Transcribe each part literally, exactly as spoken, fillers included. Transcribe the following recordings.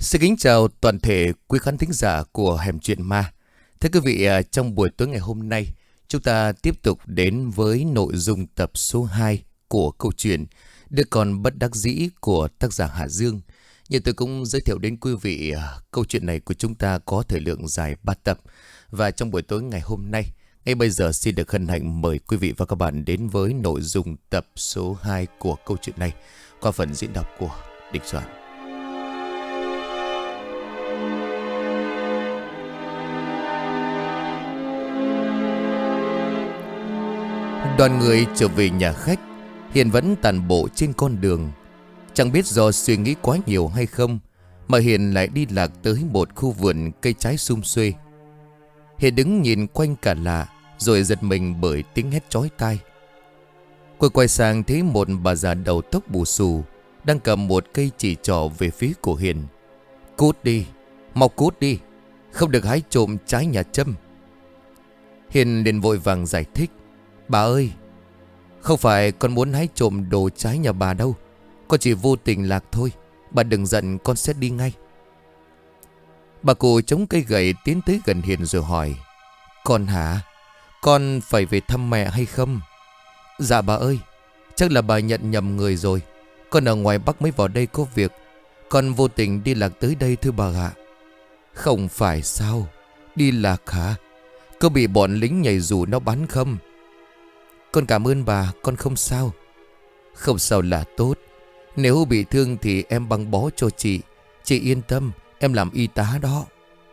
Xin kính chào toàn thể quý khán thính giả của Hẻm Chuyện Ma. Thưa quý vị, à, trong buổi tối ngày hôm nay, chúng ta tiếp tục đến với nội dung tập số hai của câu chuyện Đứa Con Bất Đắc Dĩ của tác giả Hà Dương. Như tôi cũng giới thiệu đến quý vị, à, câu chuyện này của chúng ta có thời lượng dài ba tập. Và trong buổi tối ngày hôm nay, ngay bây giờ xin được hân hạnh mời quý vị và các bạn đến với nội dung tập số hai của câu chuyện này qua phần diễn đọc của Địch Soạn. Đoàn người trở về nhà khách. Hiền vẫn tản bộ trên con đường. Chẳng biết do suy nghĩ quá nhiều hay không mà Hiền lại đi lạc tới một khu vườn cây trái sum xuê. Hiền đứng nhìn quanh cả lạ, rồi giật mình bởi tiếng hét chói tai. Cô quay sang thấy một bà già đầu tóc bù xù đang cầm một cây chỉ trỏ về phía của Hiền. Cút đi, mau cút đi, không được hái trộm trái nhà Trâm. Hiền liền vội vàng giải thích. Bà ơi, không phải con muốn hái trộm đồ trái nhà bà đâu, con chỉ vô tình lạc thôi. Bà đừng giận, con sẽ đi ngay. Bà cụ chống cây gậy tiến tới gần Hiền rồi hỏi. Con hả? Con phải về thăm mẹ hay không? Dạ bà ơi, chắc là bà nhận nhầm người rồi. Con ở ngoài Bắc mới vào đây có việc, con vô tình đi lạc tới đây thưa bà ạ. Không phải sao? Đi lạc hả? Có bị bọn lính nhảy dù nó bắn không? Con cảm ơn bà, con không sao. Không sao là tốt. Nếu bị thương thì em băng bó cho chị. Chị yên tâm, em làm y tá đó.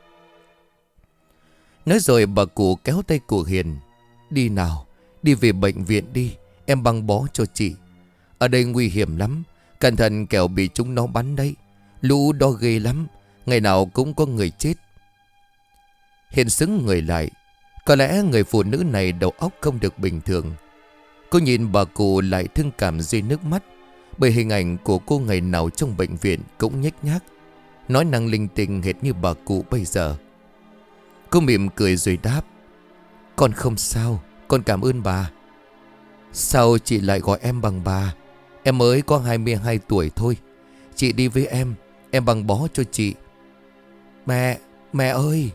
Nói rồi bà cụ kéo tay của Hiền. Đi nào, đi về bệnh viện đi, em băng bó cho chị. Ở đây nguy hiểm lắm, cẩn thận kẻo bị chúng nó bắn đấy. Lũ đó ghê lắm, ngày nào cũng có người chết. Hiền sững người lại. Có lẽ người phụ nữ này đầu óc không được bình thường. Cô nhìn bà cụ lại thương cảm rơi nước mắt, bởi hình ảnh của cô ngày nào trong bệnh viện cũng nhếch nhác, nói năng linh tinh hệt như bà cụ bây giờ. Cô mỉm cười rồi đáp. Con không sao, con cảm ơn bà. Sao chị lại gọi em bằng bà? Em mới có hai mươi hai tuổi thôi. Chị đi với em, em băng bó cho chị. Mẹ, mẹ ơi!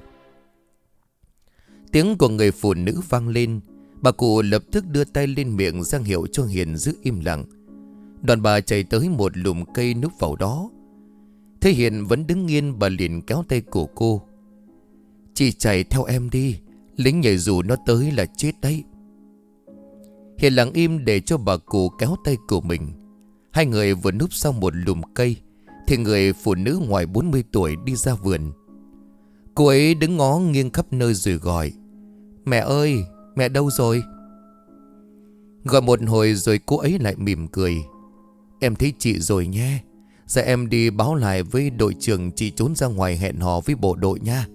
Tiếng của người phụ nữ vang lên. Bà cụ lập tức đưa tay lên miệng ra hiệu cho Hiền giữ im lặng. Đoàn bà chạy tới một lùm cây núp vào đó. Thấy Hiền vẫn đứng yên, bà liền kéo tay của cô. Chị chạy theo em đi, lính nhảy dù nó tới là chết đấy. Hiền lặng im để cho bà cụ kéo tay của mình. Hai người vừa núp sau một lùm cây thì người phụ nữ ngoài bốn mươi tuổi đi ra vườn. Cô ấy đứng ngó nghiêng khắp nơi rồi gọi. Mẹ ơi, mẹ đâu rồi? Gọi một hồi rồi cô ấy lại mỉm cười. Em thấy chị rồi nhé. Giờ em đi báo lại với đội trưởng chị trốn ra ngoài hẹn hò với bộ đội nha.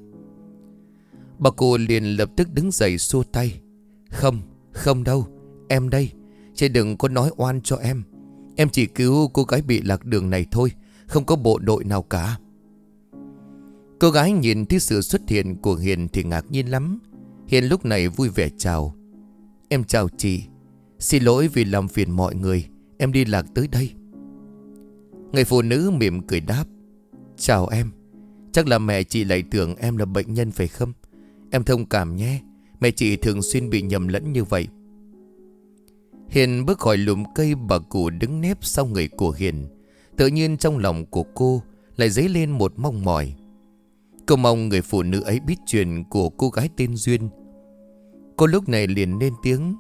Bà cụ liền lập tức đứng dậy xua tay. Không, không đâu, em đây. Chị đừng có nói oan cho em. Em chỉ cứu cô gái bị lạc đường này thôi, không có bộ đội nào cả. Cô gái nhìn thấy sự xuất hiện của Hiền thì ngạc nhiên lắm. Hiền lúc này vui vẻ chào. Em chào chị. Xin lỗi vì làm phiền mọi người, em đi lạc tới đây. Người phụ nữ mỉm cười đáp. Chào em. Chắc là mẹ chị lại tưởng em là bệnh nhân phải không? Em thông cảm nhé, mẹ chị thường xuyên bị nhầm lẫn như vậy. Hiền bước khỏi lùm cây, bà cụ đứng nép sau người của Hiền. Tự nhiên trong lòng của cô lại dấy lên một mong mỏi. Cô mong người phụ nữ ấy biết chuyện của cô gái tên Duyên. Cô lúc này liền lên tiếng.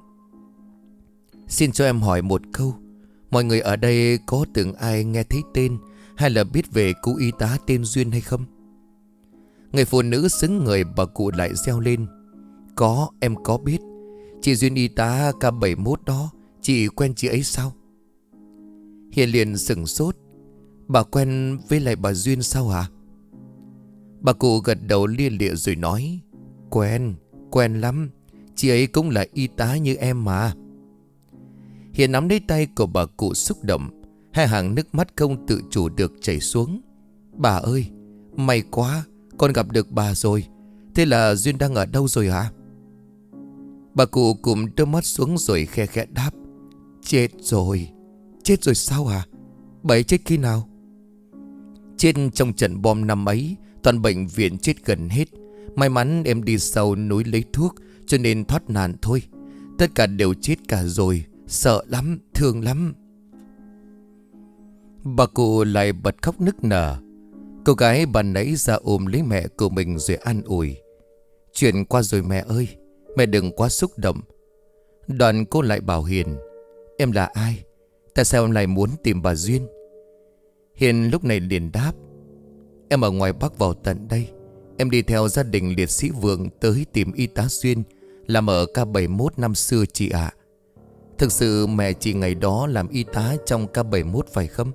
Xin cho em hỏi một câu. Mọi người ở đây có từng ai nghe thấy tên hay là biết về cô y tá tên Duyên hay không? Người phụ nữ xứng người, bà cụ lại reo lên. Có, em có biết. Chị Duyên y tá K bảy mốt đó. Chị quen chị ấy sao? Hiền liền sửng sốt. Bà quen với lại bà Duyên sao hả? Bà cụ gật đầu lia lịa rồi nói. Quen, quen lắm. Chị ấy cũng là y tá như em mà. Hiền nắm lấy tay của bà cụ xúc động. Hai hàng nước mắt không tự chủ được chảy xuống. Bà ơi, may quá, con gặp được bà rồi. Thế là Duyên đang ở đâu rồi hả? Bà cụ cụm đôi mắt xuống rồi khe khẽ đáp. Chết rồi. Chết rồi sao hả? Bà ấy chết khi nào? Trên trong trận bom năm ấy, toàn bệnh viện chết gần hết. May mắn em đi sau núi lấy thuốc cho nên thoát nạn thôi. Tất cả đều chết cả rồi. Sợ lắm, thương lắm. Bà cụ lại bật khóc nức nở. Cô gái bà nãy ra ôm lấy mẹ của mình rồi an ủi. Chuyện qua rồi mẹ ơi, mẹ đừng quá xúc động. Đoạn cô lại bảo Hiền, em là ai? Tại sao em lại muốn tìm bà Duyên? Hiền lúc này liền đáp, em ở ngoài Bắc vào tận đây. Em đi theo gia đình liệt sĩ Vượng tới tìm y tá Duyên làm ở K bảy mốt năm xưa chị ạ. Thực sự mẹ chị ngày đó làm y tá trong K bảy mốt phải không?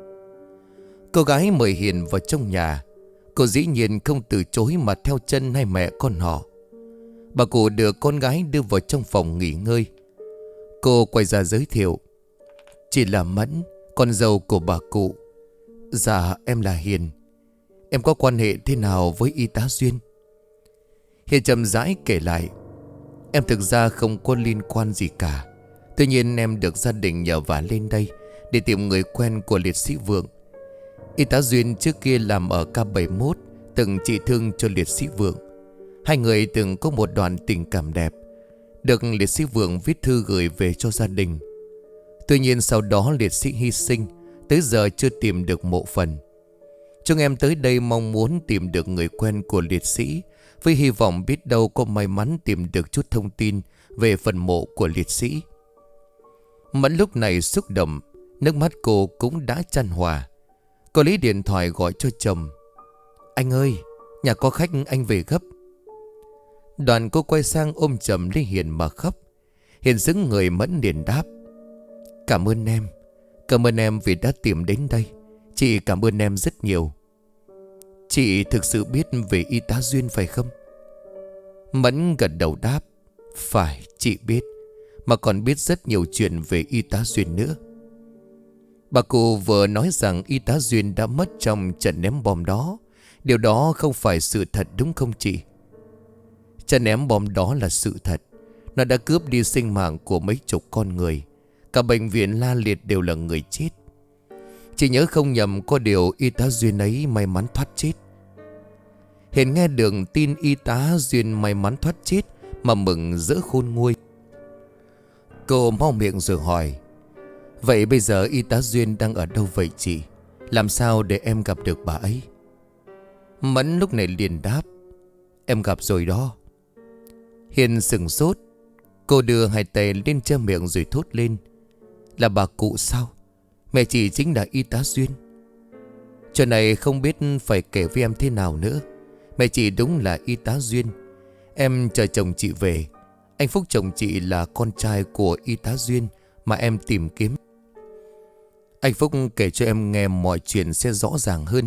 Cô gái mời Hiền vào trong nhà. Cô dĩ nhiên không từ chối mà theo chân hai mẹ con họ. Bà cụ đưa con gái đưa vào trong phòng nghỉ ngơi. Cô quay ra giới thiệu, chị là Mẫn, con dâu của bà cụ. Dạ em là Hiền. Em có quan hệ thế nào với y tá Duyên? Hiền chậm rãi kể lại, em thực ra không có liên quan gì cả. Tuy nhiên em được gia đình nhờ vả lên đây để tìm người quen của liệt sĩ Vượng. Y tá Duyên trước kia làm ở K bảy mốt, từng trị thương cho liệt sĩ Vượng. Hai người từng có một đoạn tình cảm đẹp, được liệt sĩ Vượng viết thư gửi về cho gia đình. Tuy nhiên sau đó liệt sĩ hy sinh, tới giờ chưa tìm được mộ phần. Chúng em tới đây mong muốn tìm được người quen của liệt sĩ, với hy vọng biết đâu có may mắn tìm được chút thông tin về phần mộ của liệt sĩ. Mẫn lúc này xúc động, nước mắt cô cũng đã chan hòa. Cô lấy điện thoại gọi cho chồng. Anh ơi, nhà có khách, anh về gấp. Đoàn cô quay sang ôm chầm lấy Hiền mà khóc. Hiền dững người Mẫn liền đáp, cảm ơn em. Cảm ơn em vì đã tìm đến đây. Chị cảm ơn em rất nhiều. Chị thực sự biết về y tá Duyên phải không? Mẫn gật đầu đáp, phải, chị biết. Mà còn biết rất nhiều chuyện về y tá Duyên nữa. Bà cụ vừa nói rằng y tá Duyên đã mất trong trận ném bom đó. Điều đó không phải sự thật đúng không chị? Trận ném bom đó là sự thật. Nó đã cướp đi sinh mạng của mấy chục con người. Cả bệnh viện la liệt đều là người chết. Chị nhớ không nhầm, có điều y tá Duyên ấy may mắn thoát chết. Hiền nghe được tin y tá Duyên may mắn thoát chết mà mừng rỡ khôn nguôi. Cô mau miệng rồi hỏi, vậy bây giờ y tá Duyên đang ở đâu vậy chị? Làm sao để em gặp được bà ấy? Mẫn lúc này liền đáp, em gặp rồi đó. Hiền sừng sốt. Cô đưa hai tay lên che miệng rồi thốt lên, là bà cụ sao? Mẹ chị chính là y tá Duyên. Chuyện này không biết phải kể với em thế nào nữa. Mẹ chị đúng là y tá Duyên. Em chờ chồng chị về. Anh Phúc chồng chị là con trai của y tá Duyên mà em tìm kiếm. Anh Phúc kể cho em nghe mọi chuyện sẽ rõ ràng hơn.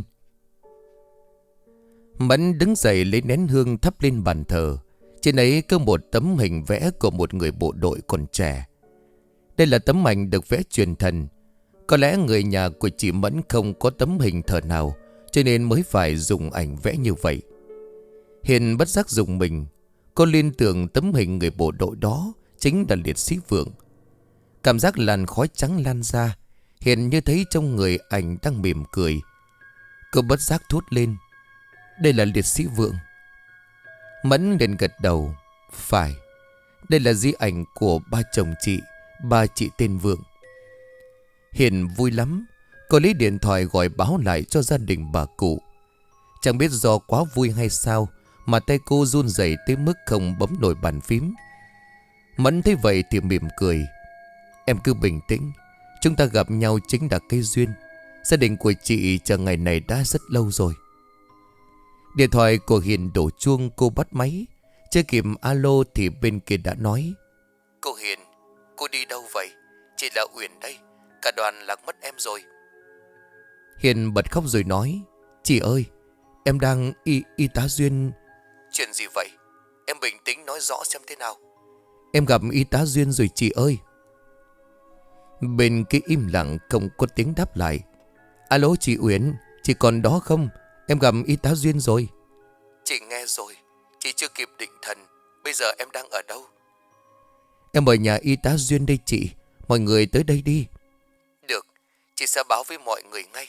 Mẫn đứng dậy lấy nén hương thắp lên bàn thờ. Trên ấy có một tấm hình vẽ của một người bộ đội còn trẻ. Đây là tấm ảnh được vẽ truyền thần. Có lẽ người nhà của chị Mẫn không có tấm hình thờ nào, cho nên mới phải dùng ảnh vẽ như vậy. Hiền bất giác dùng mình. Cô liên tưởng tấm hình người bộ đội đó chính là liệt sĩ Vượng. Cảm giác làn khói trắng lan ra. Hiền như thấy trong người ảnh đang mỉm cười. Cô bất giác thốt lên, đây là liệt sĩ Vượng. Mẫn liền gật đầu, phải. Đây là di ảnh của ba chồng chị. Ba chị tên Vượng. Hiền vui lắm. Cô lấy điện thoại gọi báo lại cho gia đình bà cụ. Chẳng biết do quá vui hay sao mà tay cô run rẩy tới mức không bấm nổi bàn phím. Mẫn thấy vậy thì mỉm cười, em cứ bình tĩnh. Chúng ta gặp nhau chính là cái duyên. Gia đình của chị chờ ngày này đã rất lâu rồi. Điện thoại của Hiền đổ chuông. Cô bắt máy. Chưa kịp alo thì bên kia đã nói, cô Hiền, cô đi đâu vậy? Chị là Uyển đây. Cả đoàn lạc mất em rồi. Hiền bật khóc rồi nói, chị ơi, em đang y, y tá Duyên. Chuyện gì vậy? Em bình tĩnh nói rõ xem thế nào. Em gặp y tá Duyên rồi chị ơi. Bên kia im lặng không có tiếng đáp lại. Alo chị Uyển, chị còn đó không? Em gặp y tá Duyên rồi. Chị nghe rồi, chị chưa kịp định thần. Bây giờ em đang ở đâu? Em ở nhà y tá Duyên đây chị. Mọi người tới đây đi. Được, chị sẽ báo với mọi người ngay.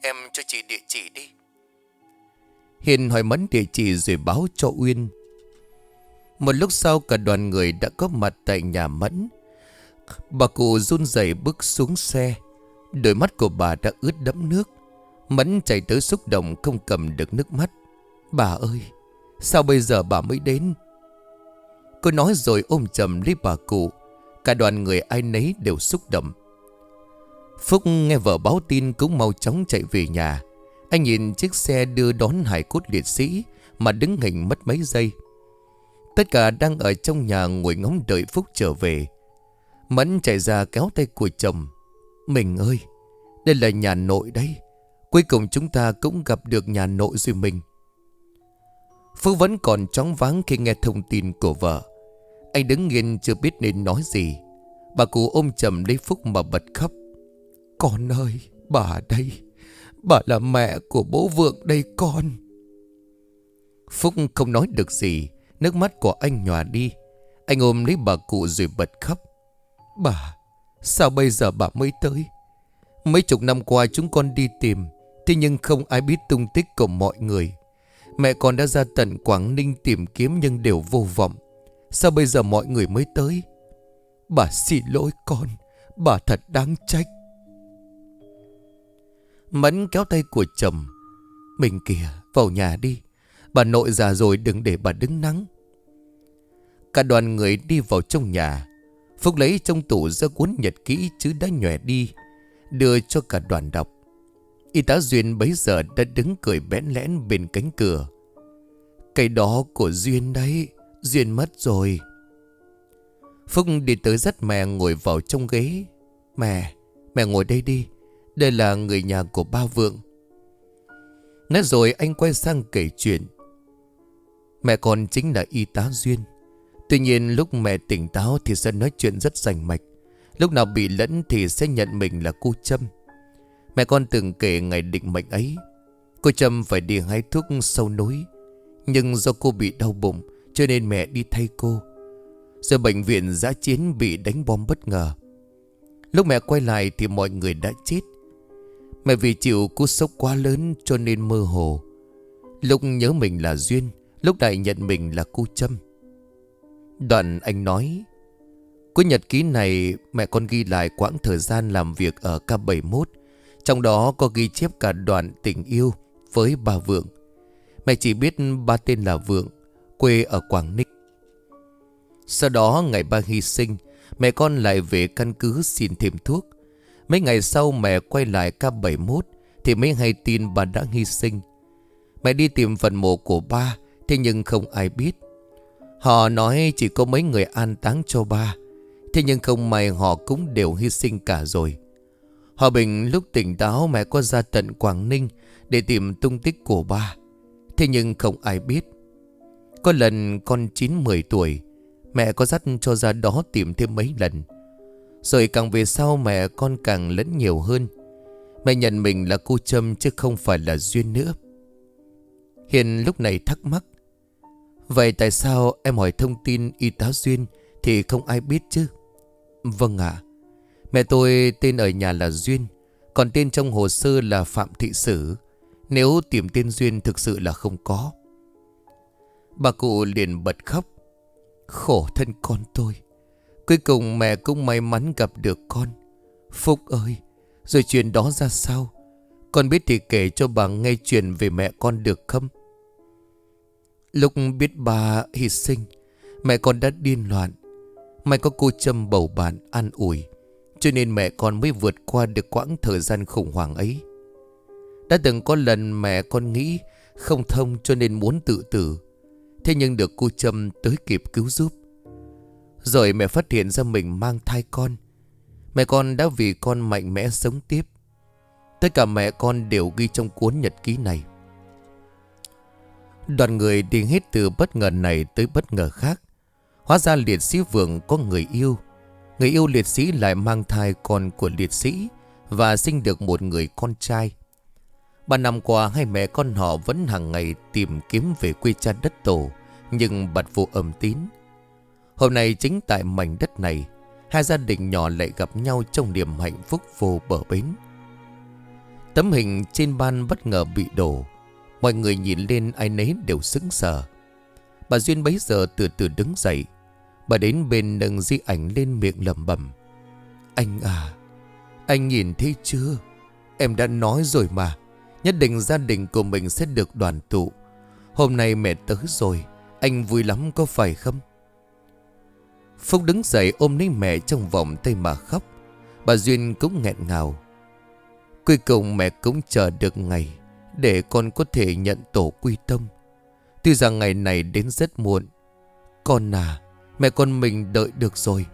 Em cho chị địa chỉ đi. Hiền hỏi Mẫn địa chỉ rồi báo cho Uyên. Một lúc sau cả đoàn người đã có mặt tại nhà Mẫn. Bà cụ run rẩy bước xuống xe. Đôi mắt của bà đã ướt đẫm nước. Mẫn chạy tới xúc động không cầm được nước mắt. Bà ơi, sao bây giờ bà mới đến? Cô nói rồi ôm chầm lấy bà cụ. Cả đoàn người ai nấy đều xúc động. Phúc nghe vợ báo tin cũng mau chóng chạy về nhà. Anh nhìn chiếc xe đưa đón hài cốt liệt sĩ mà đứng hình mất mấy giây. Tất cả đang ở trong nhà ngồi ngóng đợi Phúc trở về. Mẫn chạy ra kéo tay của chồng. Mình ơi, đây là nhà nội đấy. Cuối cùng chúng ta cũng gặp được nhà nội rồi mình. Phúc vẫn còn choáng váng khi nghe thông tin của vợ. Anh đứng nghiêng chưa biết nên nói gì. Bà cụ ôm chầm lấy Phúc mà bật khóc. Con ơi, bà đây. Bà là mẹ của bố Vượng đây con. Phúc không nói được gì. Nước mắt của anh nhòa đi. Anh ôm lấy bà cụ rồi bật khóc. Bà, sao bây giờ bà mới tới? Mấy chục năm qua chúng con đi tìm, thế nhưng không ai biết tung tích của mọi người. Mẹ con đã ra tận Quảng Ninh tìm kiếm nhưng đều vô vọng. Sao bây giờ mọi người mới tới? Bà xin lỗi con. Bà thật đáng trách. Mẫn kéo tay của chồng. Mình kìa, vào nhà đi. Bà nội già rồi, đừng để bà đứng nắng. Cả đoàn người đi vào trong nhà. Phúc lấy trong tủ ra cuốn nhật ký chứ đã nhòe đi, đưa cho cả đoàn đọc. Y tá Duyên bấy giờ đã đứng cười bẽn lẽn bên cánh cửa. Cái đó của Duyên đấy. Duyên mất rồi. Phúc đi tới dắt mẹ ngồi vào trong ghế. Mẹ, mẹ ngồi đây đi. Đây là người nhà của ba Vượng. Nói rồi anh quay sang kể chuyện. Mẹ con chính là y tá Duyên. Tuy nhiên lúc mẹ tỉnh táo thì sẽ nói chuyện rất rành mạch. Lúc nào bị lẫn thì sẽ nhận mình là cô Trâm. Mẹ con từng kể ngày định mệnh ấy. Cô Trâm phải đi hái thuốc sâu núi. Nhưng do cô bị đau bụng cho nên mẹ đi thay cô. Rồi bệnh viện dã chiến bị đánh bom bất ngờ. Lúc mẹ quay lại thì mọi người đã chết. Mẹ vì chịu cú sốc quá lớn cho nên mơ hồ. Lúc nhớ mình là Duyên, lúc lại nhận mình là cô Trâm. Đoạn anh nói. Cuốn nhật ký này mẹ con ghi lại quãng thời gian làm việc ở K bảy mốt. Trong đó có ghi chép cả đoạn tình yêu với bà Vượng. Mẹ chỉ biết ba tên là Vượng, quê ở Quảng Ninh. Sau đó ngày ba hy sinh, mẹ con lại về căn cứ xin thêm thuốc. Mấy ngày sau mẹ quay lại K bảy mốt thì mới hay tin bà đã hy sinh. Mẹ đi tìm phần mộ của ba, thế nhưng không ai biết. Họ nói chỉ có mấy người an táng cho ba. Thế nhưng không may họ cũng đều hy sinh cả rồi. Hòa Bình lúc tỉnh táo mẹ có ra tận Quảng Ninh để tìm tung tích của ba. Thế nhưng không ai biết. Có lần con chín mười tuổi, mẹ có dắt cho ra đó tìm thêm mấy lần. Rồi càng về sau mẹ con càng lẫn nhiều hơn. Mẹ nhận mình là cô Trâm chứ không phải là Duyên nữa. Hiền lúc này thắc mắc. Vậy tại sao em hỏi thông tin y tá Duyên thì không ai biết chứ? Vâng ạ. Mẹ tôi tên ở nhà là Duyên, còn tên trong hồ sơ là Phạm Thị Sử. Nếu tìm tên Duyên thực sự là không có. Bà cụ liền bật khóc. Khổ thân con tôi. Cuối cùng mẹ cũng may mắn gặp được con. Phúc ơi, rồi chuyện đó ra sao? Con biết thì kể cho bà nghe chuyện về mẹ con được không? Lúc biết bà hy sinh, mẹ con đã điên loạn. May có cô Trâm bầu bạn an ủi, cho nên mẹ con mới vượt qua được quãng thời gian khủng hoảng ấy. Đã từng có lần mẹ con nghĩ không thông cho nên muốn tự tử. Thế nhưng được cô Trâm tới kịp cứu giúp. Rồi mẹ phát hiện ra mình mang thai con. Mẹ con đã vì con mạnh mẽ sống tiếp. Tất cả mẹ con đều ghi trong cuốn nhật ký này. Đoàn người đi hết từ bất ngờ này tới bất ngờ khác. Hóa ra liệt sĩ Vượng có người yêu. Người yêu liệt sĩ lại mang thai con của liệt sĩ và sinh được một người con trai. Ba năm qua hai mẹ con họ vẫn hàng ngày tìm kiếm về quê cha đất tổ, nhưng bặt vô âm tín. Hôm nay chính tại mảnh đất này, hai gia đình nhỏ lại gặp nhau trong niềm hạnh phúc vô bờ bến. Tấm hình trên ban bất ngờ bị đổ. Mọi người nhìn lên ai nấy đều sững sờ. Bà Duyên bấy giờ từ từ đứng dậy. Bà đến bên nâng di ảnh lên, miệng lẩm bẩm: Anh à, anh nhìn thấy chưa? Em đã nói rồi mà, nhất định gia đình của mình sẽ được đoàn tụ. Hôm nay mẹ tới rồi, anh vui lắm có phải không? Phúc đứng dậy ôm lấy mẹ trong vòng tay mà khóc. Bà Duyên cũng nghẹn ngào: Cuối cùng mẹ cũng chờ được ngày để con có thể nhận tổ quy tông. Tuy rằng ngày này đến rất muộn. Con à, mẹ con mình đợi được rồi.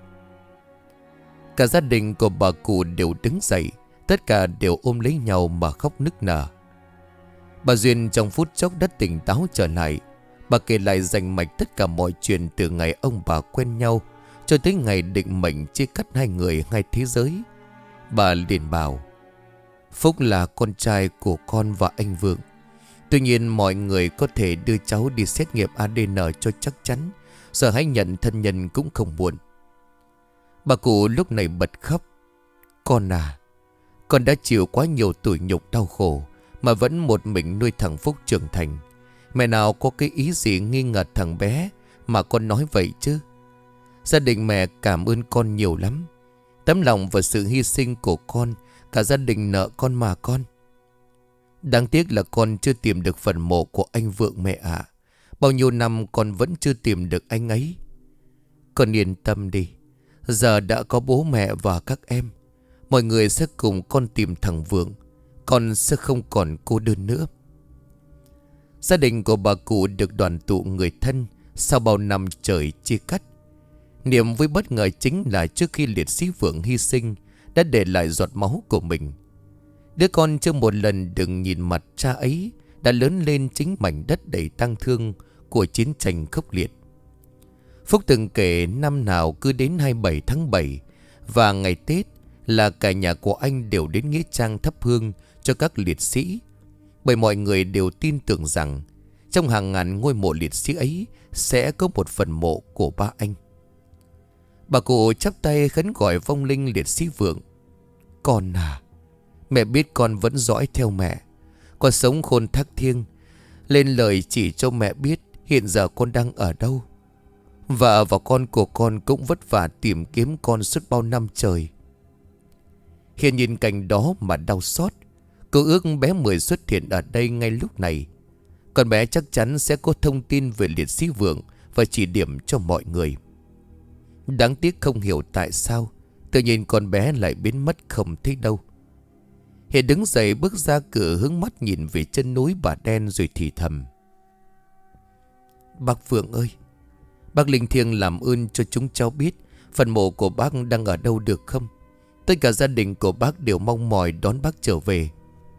Cả gia đình của bà cụ đều đứng dậy. Tất cả đều ôm lấy nhau mà khóc nức nở. Bà Duyên trong phút chốc đã tỉnh táo trở lại. Bà kể lại rành mạch tất cả mọi chuyện từ ngày ông bà quen nhau cho tới ngày định mệnh chia cắt hai người hai thế giới. Bà liền bảo: Phúc là con trai của con và anh Vượng. Tuy nhiên mọi người có thể đưa cháu đi xét nghiệm a đê en cho chắc chắn, giờ hãy nhận thân nhân cũng không muộn. Bà cụ lúc này bật khóc: Con à, con đã chịu quá nhiều tủi nhục đau khổ mà vẫn một mình nuôi thằng Phúc trưởng thành. Mẹ nào có cái ý gì nghi ngờ thằng bé mà con nói vậy chứ? Gia đình mẹ cảm ơn con nhiều lắm. Tấm lòng và sự hy sinh của con, cả gia đình nợ con mà con. Đáng tiếc là con chưa tìm được phần mộ của anh Vượng mẹ ạ. Bao nhiêu năm con vẫn chưa tìm được anh ấy. Con yên tâm đi, giờ đã có bố mẹ và các em. Mọi người sẽ cùng con tìm thằng Vượng. Con sẽ không còn cô đơn nữa. Gia đình của bà cụ được đoàn tụ người thân sau bao năm trời chia cắt. Niềm vui bất ngờ chính là trước khi liệt sĩ Vượng hy sinh đã để lại giọt máu của mình. Đứa con chưa một lần đừng nhìn mặt cha ấy đã lớn lên chính mảnh đất đầy tang thương của chiến tranh khốc liệt. Phúc từng kể năm nào cứ đến hai mươi bảy tháng bảy và ngày Tết là cả nhà của anh đều đến nghĩa trang thắp hương cho các liệt sĩ. Bởi mọi người đều tin tưởng rằng trong hàng ngàn ngôi mộ liệt sĩ ấy sẽ có một phần mộ của ba anh. Bà cụ chắp tay khấn gọi vong linh liệt sĩ Vượng: Con à, mẹ biết con vẫn dõi theo mẹ. Con sống khôn thác thiêng, lên lời chỉ cho mẹ biết hiện giờ con đang ở đâu. Vợ và con của con cũng vất vả tìm kiếm con suốt bao năm trời. Hiền nhìn cảnh đó mà đau xót. Cô ước bé Mười xuất hiện ở đây ngay lúc này. Con bé chắc chắn sẽ có thông tin về liệt sĩ Vượng và chỉ điểm cho mọi người. Đáng tiếc không hiểu tại sao tự nhiên con bé lại biến mất không thấy đâu. Hiền đứng dậy bước ra cửa, hướng mắt nhìn về chân núi Bà Đen rồi thì thầm: Bác Vượng ơi, bác linh thiêng làm ơn cho chúng cháu biết phần mộ của bác đang ở đâu được không? Tất cả gia đình của bác đều mong mỏi đón bác trở về.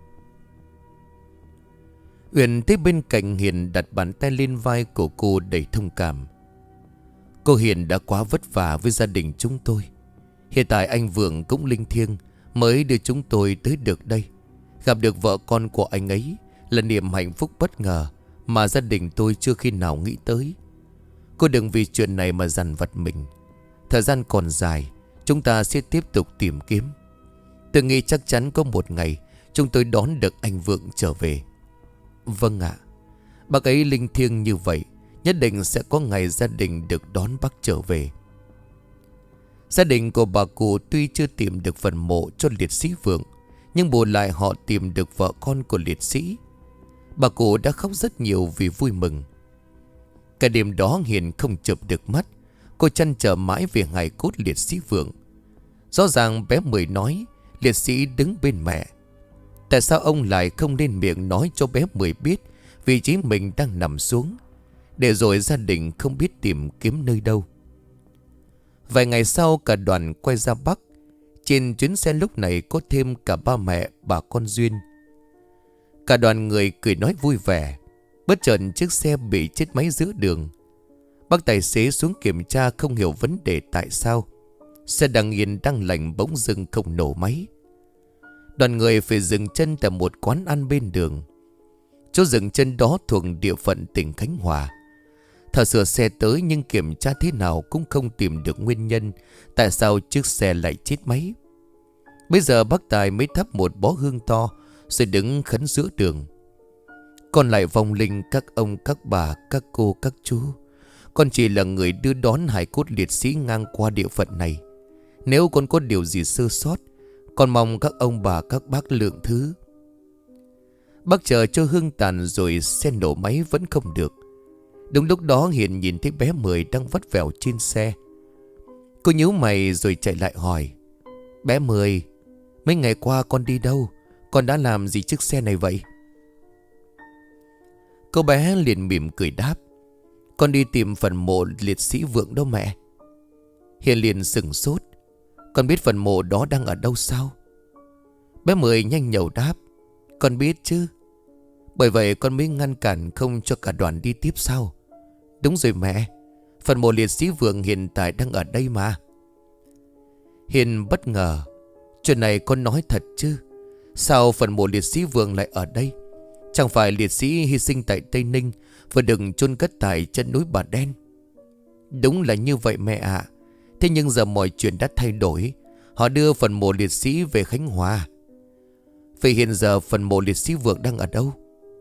Uyển thấy bên cạnh Hiền đặt bàn tay lên vai của cô đầy thông cảm. Cô Hiền đã quá vất vả với gia đình chúng tôi. Hiện tại anh Vượng cũng linh thiêng mới đưa chúng tôi tới được đây. Gặp được vợ con của anh ấy là niềm hạnh phúc bất ngờ mà gia đình tôi chưa khi nào nghĩ tới. Cô đừng vì chuyện này mà dằn vặt mình. Thời gian còn dài, chúng ta sẽ tiếp tục tìm kiếm. Tôi nghĩ chắc chắn có một ngày chúng tôi đón được anh Vượng trở về. Vâng ạ, bác ấy linh thiêng như vậy, nhất định sẽ có ngày gia đình được đón bác trở về. Gia đình của bà cụ tuy chưa tìm được phần mộ cho liệt sĩ Vượng, nhưng bù lại họ tìm được vợ con của liệt sĩ. Bà cụ đã khóc rất nhiều vì vui mừng. Cả đêm đó Hiền không chợp được mắt. Cô chăn trở mãi về hài cốt liệt sĩ Vượng. Rõ ràng bé Mười nói liệt sĩ đứng bên mẹ. Tại sao ông lại không lên miệng nói cho bé Mười biết vị trí mình đang nằm xuống, để rồi gia đình không biết tìm kiếm nơi đâu. Vài ngày sau cả đoàn quay ra Bắc. Trên chuyến xe lúc này có thêm cả ba mẹ bà con Duyên. Cả đoàn người cười nói vui vẻ. Bất chợt chiếc xe bị chết máy giữa đường. Bác tài xế xuống kiểm tra không hiểu vấn đề tại sao xe đang yên đang lành bỗng dưng không nổ máy. Đoàn người phải dừng chân tại một quán ăn bên đường. Chỗ dừng chân đó thuộc địa phận tỉnh Khánh Hòa. Thợ sửa xe tới nhưng kiểm tra thế nào cũng không tìm được nguyên nhân tại sao chiếc xe lại chết máy. Bây giờ bác Tài mới thắp một bó hương to rồi đứng khấn giữa đường. Con lại vong linh các ông, các bà, các cô, các chú. Con chỉ là người đưa đón hài cốt liệt sĩ ngang qua địa phận này. Nếu con có điều gì sơ sót, con mong các ông bà, các bác lượng thứ. Bác chờ cho hương tàn rồi xe nổ máy vẫn không được. Đúng lúc đó Hiền nhìn thấy bé Mười đang vắt vẻo trên xe. Cô nhíu mày rồi chạy lại hỏi: Bé Mười, mấy ngày qua con đi đâu? Con đã làm gì chiếc xe này vậy? Cô bé liền mỉm cười đáp: Con đi tìm phần mộ liệt sĩ Vượng đâu mẹ. Hiền liền sửng sốt: Con biết phần mộ đó đang ở đâu sao? Bé Mười nhanh nhẩu đáp: Con biết chứ. Bởi vậy con mới ngăn cản không cho cả đoàn đi tiếp sao? Đúng rồi mẹ, phần mộ liệt sĩ Vượng hiện tại đang ở đây mà. Hiền bất ngờ: Chuyện này con nói thật chứ? Sao phần mộ liệt sĩ Vượng lại ở đây? Chẳng phải liệt sĩ hy sinh tại Tây Ninh và đừng chôn cất tại chân núi Bà Đen? Đúng là như vậy mẹ ạ. Thế nhưng giờ mọi chuyện đã thay đổi. Họ đưa phần mộ liệt sĩ về Khánh Hòa. Vậy hiện giờ phần mộ liệt sĩ Vượng đang ở đâu?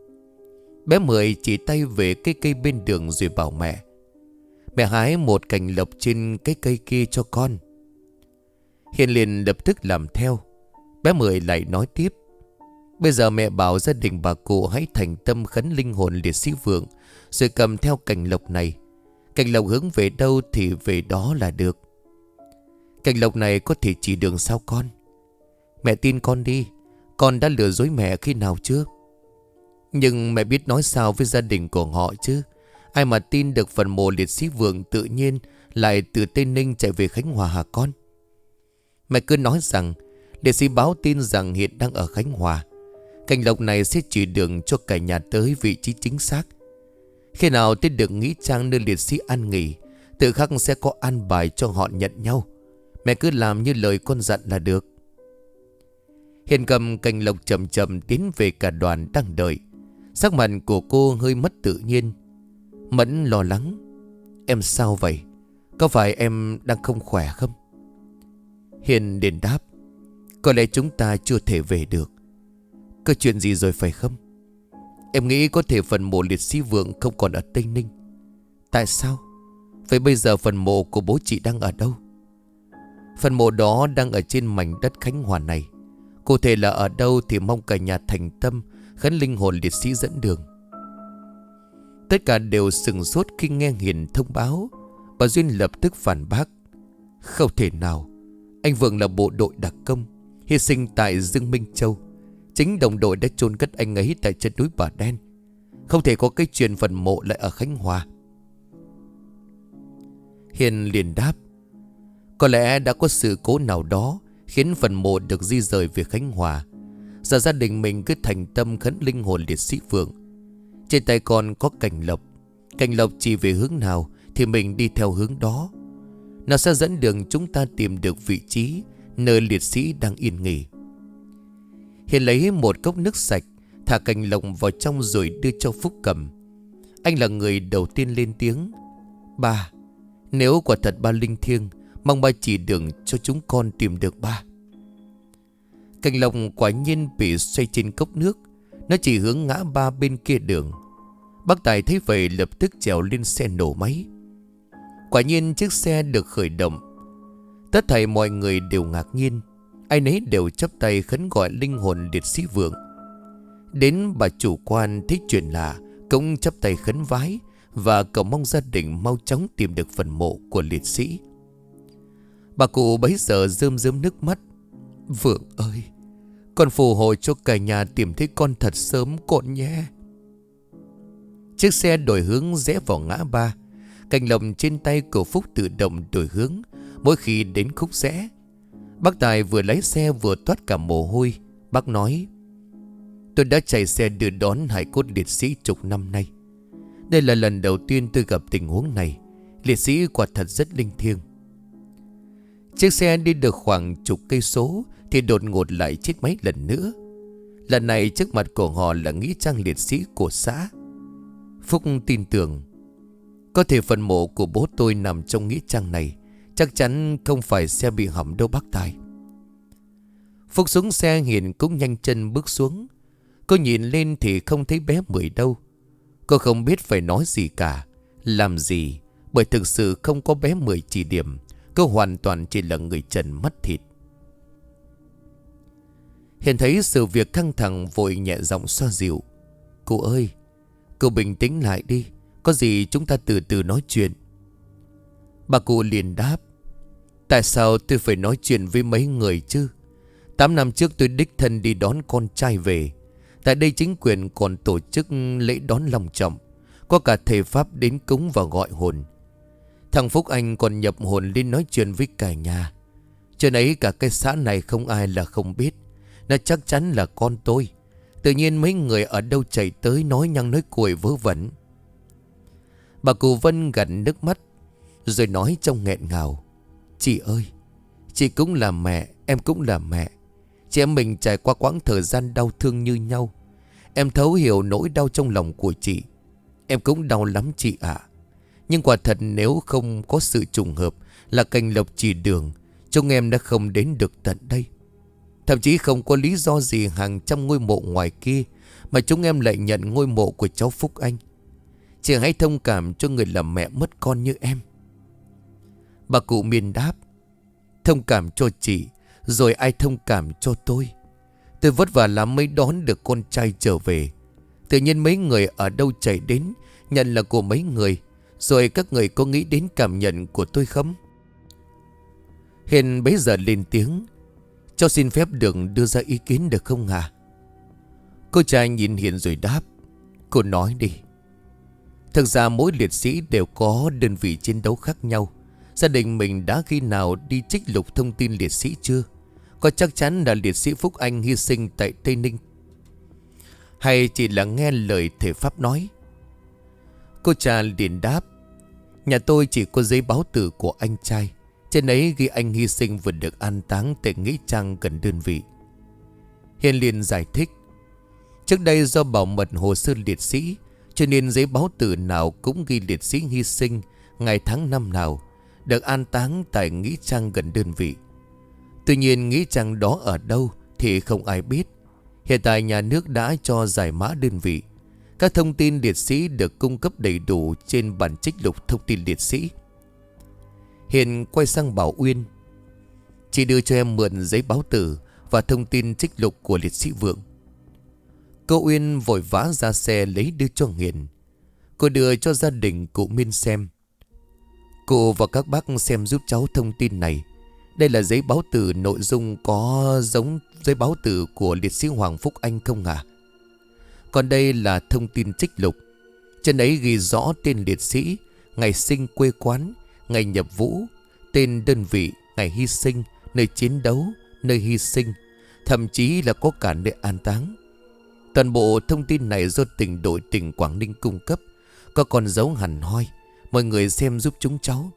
Bé Mười chỉ tay về cái cây bên đường rồi bảo mẹ: Mẹ hái một cành lộc trên cái cây kia cho con. Hiền liền lập tức làm theo. Bé Mười lại nói tiếp: Bây giờ mẹ bảo gia đình bà cụ hãy thành tâm khấn linh hồn liệt sĩ Vượng, rồi cầm theo cành lộc này. Cành lộc hướng về đâu thì về đó là được. Cành lộc này có thể chỉ đường sao con? Mẹ tin con đi. Con đã lừa dối mẹ khi nào chưa? Nhưng mẹ biết nói sao với gia đình của họ chứ? Ai mà tin được phần mộ liệt sĩ Vượng tự nhiên lại từ Tây Ninh chạy về Khánh Hòa hả con? Mẹ cứ nói rằng liệt sĩ báo tin rằng hiện đang ở Khánh Hòa. Cành lộc này sẽ chỉ đường cho cả nhà tới vị trí chính xác. Khi nào tới được nghĩa trang nơi liệt sĩ an nghỉ, tự khắc sẽ có an bài cho họ nhận nhau. Mẹ cứ làm như lời con dặn là được. Hiền cầm cành lộc chậm chậm tiến về cả đoàn đang đợi. Sắc mặt của cô hơi mất tự nhiên. Mẫn lo lắng: Em sao vậy? Có phải em đang không khỏe không? Hiền liền đáp: Có lẽ chúng ta chưa thể về được. Có chuyện gì rồi phải không? Em nghĩ có thể phần mộ liệt sĩ Vượng không còn ở Tây Ninh. Tại sao? Vậy bây giờ phần mộ của bố chị đang ở đâu? Phần mộ đó đang ở trên mảnh đất Khánh Hòa này. Cụ thể là ở đâu thì mong cả nhà thành tâm khấn linh hồn liệt sĩ dẫn đường. Tất cả đều sửng sốt khi nghe Hiền thông báo. Bà Duyên lập tức phản bác: Không thể nào. Anh Vượng là bộ đội đặc công, hy sinh tại Dương Minh Châu. Chính đồng đội đã chôn cất anh ấy tại chân núi Bà Đen. Không thể có cái chuyện phần mộ lại ở Khánh Hòa. Hiền liền đáp: Có lẽ đã có sự cố nào đó khiến phần mộ được di rời về Khánh Hòa. Giờ gia đình mình cứ thành tâm khấn linh hồn liệt sĩ Vượng. Trên tay con có cành lộc. Cành lộc chỉ về hướng nào thì mình đi theo hướng đó. Nó sẽ dẫn đường chúng ta tìm được vị trí nơi liệt sĩ đang yên nghỉ. Hiền lấy một cốc nước sạch, thả cành lộc vào trong rồi đưa cho Phúc cầm. Anh là người đầu tiên lên tiếng: Ba, nếu quả thật ba linh thiêng, mong ba chỉ đường cho chúng con tìm được ba. Cành lộc quả nhiên bị xoay trên cốc nước. Nó chỉ hướng ngã ba bên kia đường. Bác Tài thấy vậy lập tức trèo lên xe nổ máy. Quả nhiên chiếc xe được khởi động. Tất thảy mọi người đều ngạc nhiên. Ai nấy đều chắp tay khấn gọi linh hồn liệt sĩ Vượng. Đến bà chủ quan thấy chuyện lạ cũng chắp tay khấn vái và cầu mong gia đình mau chóng tìm được phần mộ của liệt sĩ. Bà cụ bấy giờ rơm rớm nước mắt: Vượng ơi, con phù hộ cho cả nhà tìm thấy con thật sớm con nhé. Chiếc xe đổi hướng rẽ vào ngã ba. Cành lộc trên tay của Phúc tự động đổi hướng mỗi khi đến khúc rẽ. Bác Tài vừa lái xe vừa toát cả mồ hôi. Bác nói: Tôi đã chạy xe đưa đón hải cốt liệt sĩ chục năm nay. Đây là lần đầu tiên tôi gặp tình huống này. Liệt sĩ quả thật rất linh thiêng. Chiếc xe đi được khoảng chục cây số thì đột ngột lại chết máy lần nữa. Lần này trước mặt của họ là nghĩa trang liệt sĩ của xã. Phúc tin tưởng có thể phần mộ của bố tôi nằm trong nghĩa trang này. Chắc chắn không phải xe bị hỏng đâu bác Tài. Phúc xuống xe, Hiền cũng nhanh chân bước xuống. Cô nhìn lên thì không thấy bé Mười đâu. Cô không biết phải nói gì cả, làm gì, bởi thực sự không có bé Mười chỉ điểm. Cô hoàn toàn chỉ là người trần mắt thịt. Hiền thấy sự việc căng thẳng vội nhẹ giọng xoa dịu. Cô ơi, cô bình tĩnh lại đi, có gì chúng ta từ từ nói chuyện. Bà cụ liền đáp. Tại sao tôi phải nói chuyện với mấy người chứ? Tám năm trước tôi đích thân đi đón con trai về. Tại đây chính quyền còn tổ chức lễ đón long trọng. Có cả thầy Pháp đến cúng và gọi hồn. Thằng Phúc Anh còn nhập hồn lên nói chuyện với cả nhà. Chuyện ấy cả cái xã này không ai là không biết. Nó chắc chắn là con tôi. Tự nhiên mấy người ở đâu chạy tới nói nhăng nói cuội vớ vẩn. Bà cụ Vân gạt nước mắt rồi nói trong nghẹn ngào. Chị ơi, chị cũng là mẹ, em cũng là mẹ. Chị em mình trải qua quãng thời gian đau thương như nhau. Em thấu hiểu nỗi đau trong lòng của chị. Em cũng đau lắm chị ạ. Nhưng quả thật nếu không có sự trùng hợp là cành lộc chỉ đường, chúng em đã không đến được tận đây. Thậm chí không có lý do gì hàng trăm ngôi mộ ngoài kia mà chúng em lại nhận ngôi mộ của cháu Phúc Anh. Chị hãy thông cảm cho người làm mẹ mất con như em. Bà cụ miên đáp. Thông cảm cho chị, rồi ai thông cảm cho tôi? Tôi vất vả lắm mới đón được con trai trở về. Tự nhiên mấy người ở đâu chạy đến nhận là của mấy người. Rồi các người có nghĩ đến cảm nhận của tôi không? Hiền bấy giờ lên tiếng. Cho xin phép được đưa ra ý kiến được không hả? Cô trai nhìn Hiền rồi đáp. Cô nói đi. Thực ra mỗi liệt sĩ đều có đơn vị chiến đấu khác nhau. Gia đình mình đã khi nào đi trích lục thông tin liệt sĩ chưa? Có chắc chắn là liệt sĩ Phúc Anh hy sinh tại Tây Ninh, hay chỉ là nghe lời thầy Pháp nói? Cô cha liền đáp. Nhà tôi chỉ có giấy báo tử của anh trai. Trên ấy ghi anh hy sinh vừa được an táng tại nghĩa trang gần đơn vị. Hiền liền giải thích. Trước đây do bảo mật hồ sơ liệt sĩ, cho nên giấy báo tử nào cũng ghi liệt sĩ hy sinh ngày tháng năm nào, được an táng tại nghĩa trang gần đơn vị. Tuy nhiên nghĩa trang đó ở đâu thì không ai biết. Hiện tại nhà nước đã cho giải mã đơn vị. Các thông tin liệt sĩ được cung cấp đầy đủ trên bản trích lục thông tin liệt sĩ. Hiền quay sang bảo Uyên. Chị đưa cho em mượn giấy báo tử và thông tin trích lục của liệt sĩ Vượng. Cô Uyên vội vã ra xe lấy đưa cho Hiền. Cô đưa cho gia đình cụ Miên xem. Cô và các bác xem giúp cháu thông tin này. Đây là giấy báo tử, nội dung có giống giấy báo tử của liệt sĩ Hoàng Phúc Anh không à? Còn đây là thông tin trích lục. Trên ấy ghi rõ tên liệt sĩ, ngày sinh, quê quán, ngày nhập vũ, tên đơn vị, ngày hy sinh, nơi chiến đấu, nơi hy sinh, thậm chí là có cả nơi an táng. Toàn bộ thông tin này do tỉnh đội tỉnh Quảng Ninh cung cấp, có con dấu hẳn hoi. Mọi người xem giúp chúng cháu.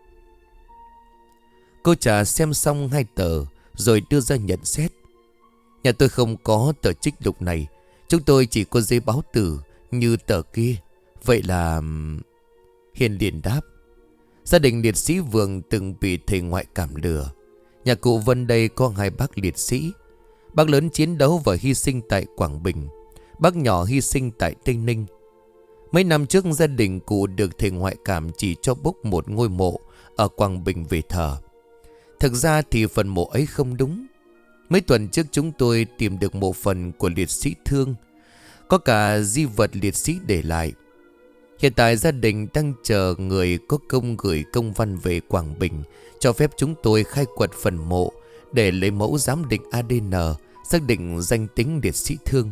Cô trà xem xong hai tờ rồi đưa ra nhận xét. Nhà tôi không có tờ trích lục này. Chúng tôi chỉ có giấy báo tử như tờ kia. Vậy là... Hiền liền đáp. Gia đình liệt sĩ Vượng từng bị thầy ngoại cảm lừa. Nhà cụ Vân đây có hai bác liệt sĩ. Bác lớn chiến đấu và hy sinh tại Quảng Bình. Bác nhỏ hy sinh tại Tây Ninh. Mấy năm trước gia đình cụ được thầy ngoại cảm chỉ cho bốc một ngôi mộ ở Quảng Bình về thờ. Thực ra thì phần mộ ấy không đúng. Mấy tuần trước chúng tôi tìm được mộ phần của liệt sĩ Thương, có cả di vật liệt sĩ để lại. Hiện tại gia đình đang chờ người có công gửi công văn về Quảng Bình cho phép chúng tôi khai quật phần mộ để lấy mẫu giám định a đê en xác định danh tính liệt sĩ Thương.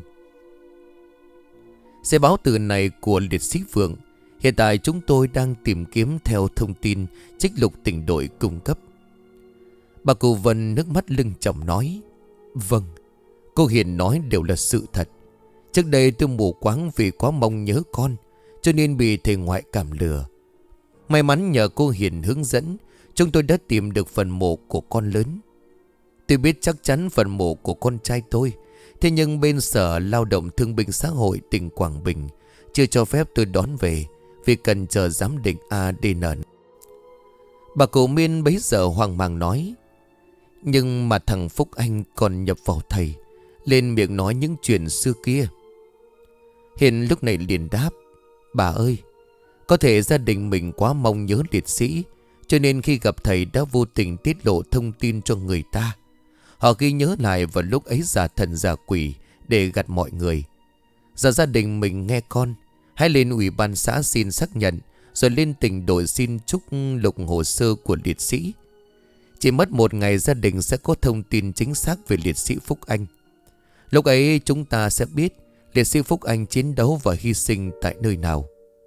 Giấy báo tử này của liệt sĩ Vượng. Hiện tại chúng tôi đang tìm kiếm theo thông tin trích lục tỉnh đội cung cấp. Bà cụ Vân nước mắt lưng tròng nói. Vâng, cô Hiền nói đều là sự thật. Trước đây tôi mù quáng vì quá mong nhớ con, cho nên bị thầy ngoại cảm lừa. May mắn nhờ cô Hiền hướng dẫn, chúng tôi đã tìm được phần mộ của con lớn. Tôi biết chắc chắn phần mộ của con trai tôi. Thế nhưng bên Sở Lao động Thương binh Xã hội tỉnh Quảng Bình chưa cho phép tôi đón về vì cần chờ giám định a đê en. Bà cụ Miên bấy giờ hoang mang nói. Nhưng mà thằng Phúc Anh còn nhập vào thầy, lên miệng nói những chuyện xưa kia. Hiền lúc này liền đáp: Bà ơi, có thể gia đình mình quá mong nhớ liệt sĩ, cho nên khi gặp thầy đã vô tình tiết lộ thông tin cho người ta. Họ ghi nhớ lại vào lúc ấy giả thần giả quỷ để gạt mọi người. Giờ gia đình mình nghe con, hãy lên ủy ban xã xin xác nhận, rồi lên tỉnh đội xin trúc lục hồ sơ của liệt sĩ. Chỉ mất một ngày gia đình sẽ có thông tin chính xác về liệt sĩ Phúc Anh. Lúc ấy chúng ta sẽ biết liệt sĩ Phúc Anh chiến đấu và hy sinh tại nơi nào.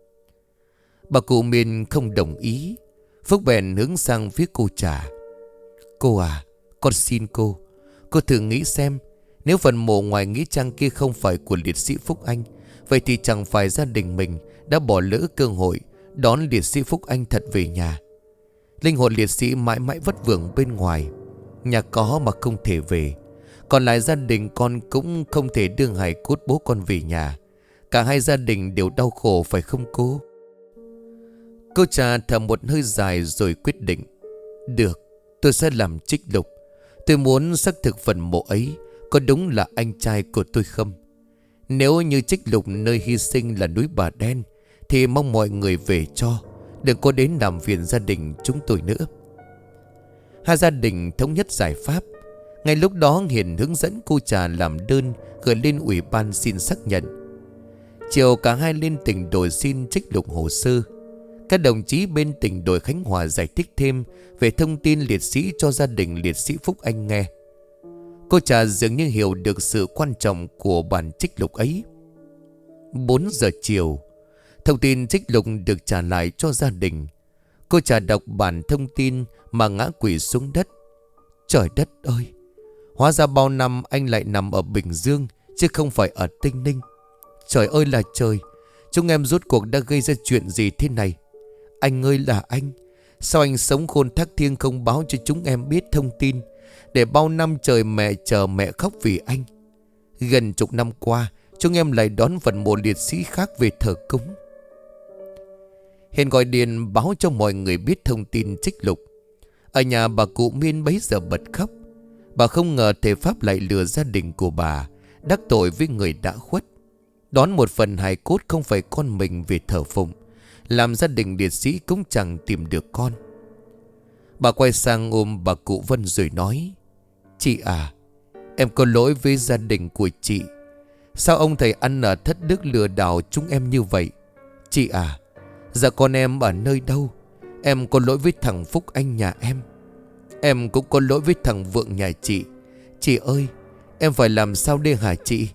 Bà cụ Miên không đồng ý. Phúc bèn hướng sang phía cô Trà: Cô à, con xin cô, cô thử nghĩ xem, nếu phần mộ ngoài nghĩa trang kia không phải của liệt sĩ Phúc Anh, vậy thì chẳng phải gia đình mình đã bỏ lỡ cơ hội đón liệt sĩ Phúc Anh thật về nhà. Linh hồn liệt sĩ mãi mãi vất vưởng bên ngoài, nhà có mà không thể về. Còn lại gia đình con cũng không thể đưa hài cốt bố con về nhà. Cả hai gia đình đều đau khổ phải không cô? Cô Trà thở một hơi dài rồi quyết định: Được, tôi sẽ làm trích lục. Tôi muốn xác thực phần mộ ấy có đúng là anh trai của tôi không. Nếu như trích lục nơi hy sinh là núi Bà Đen, thì mong mọi người về cho, đừng có đến làm phiền gia đình chúng tôi nữa. Hai gia đình thống nhất giải pháp. Ngay lúc đó Hiền hướng dẫn cô Trà làm đơn gửi lên ủy ban xin xác nhận. Chiều cả hai lên tỉnh đội xin trích lục hồ sơ. Các đồng chí bên tỉnh đội Khánh Hòa giải thích thêm về thông tin liệt sĩ cho gia đình liệt sĩ Phúc Anh nghe. Cô Trà dường như hiểu được sự quan trọng của bản trích lục ấy. Bốn giờ chiều, thông tin trích lục được trả lại cho gia đình. Cô Trà đọc bản thông tin mà ngã quỵ xuống đất. Trời đất ơi, hóa ra bao năm anh lại nằm ở Bình Dương chứ không phải ở Tây Ninh. Trời ơi là trời, chúng em rốt cuộc đã gây ra chuyện gì thế này? Anh ơi là anh, sao anh sống khôn thác thiêng không báo cho chúng em biết thông tin, để bao năm trời mẹ chờ mẹ khóc vì anh. Gần chục năm qua, chúng em lại đón phần mộ liệt sĩ khác về thờ cúng. Hiền gọi điện báo cho mọi người biết thông tin trích lục. Ở nhà bà cụ Miên bấy giờ bật khóc. Bà không ngờ thể pháp lại lừa gia đình của bà, đắc tội với người đã khuất, đón một phần hài cốt không phải con mình về thờ phụng, làm gia đình liệt sĩ cũng chẳng tìm được con. Bà quay sang ôm bà cụ Vân rồi nói: Chị à, em có lỗi với gia đình của chị. Sao ông thầy ăn ở thất đức lừa đảo chúng em như vậy? Chị à, giờ con em ở nơi đâu? Em có lỗi với thằng Phúc Anh nhà em. Em cũng có lỗi với thằng Vượng nhà chị. Chị ơi, em phải làm sao đây hả chị?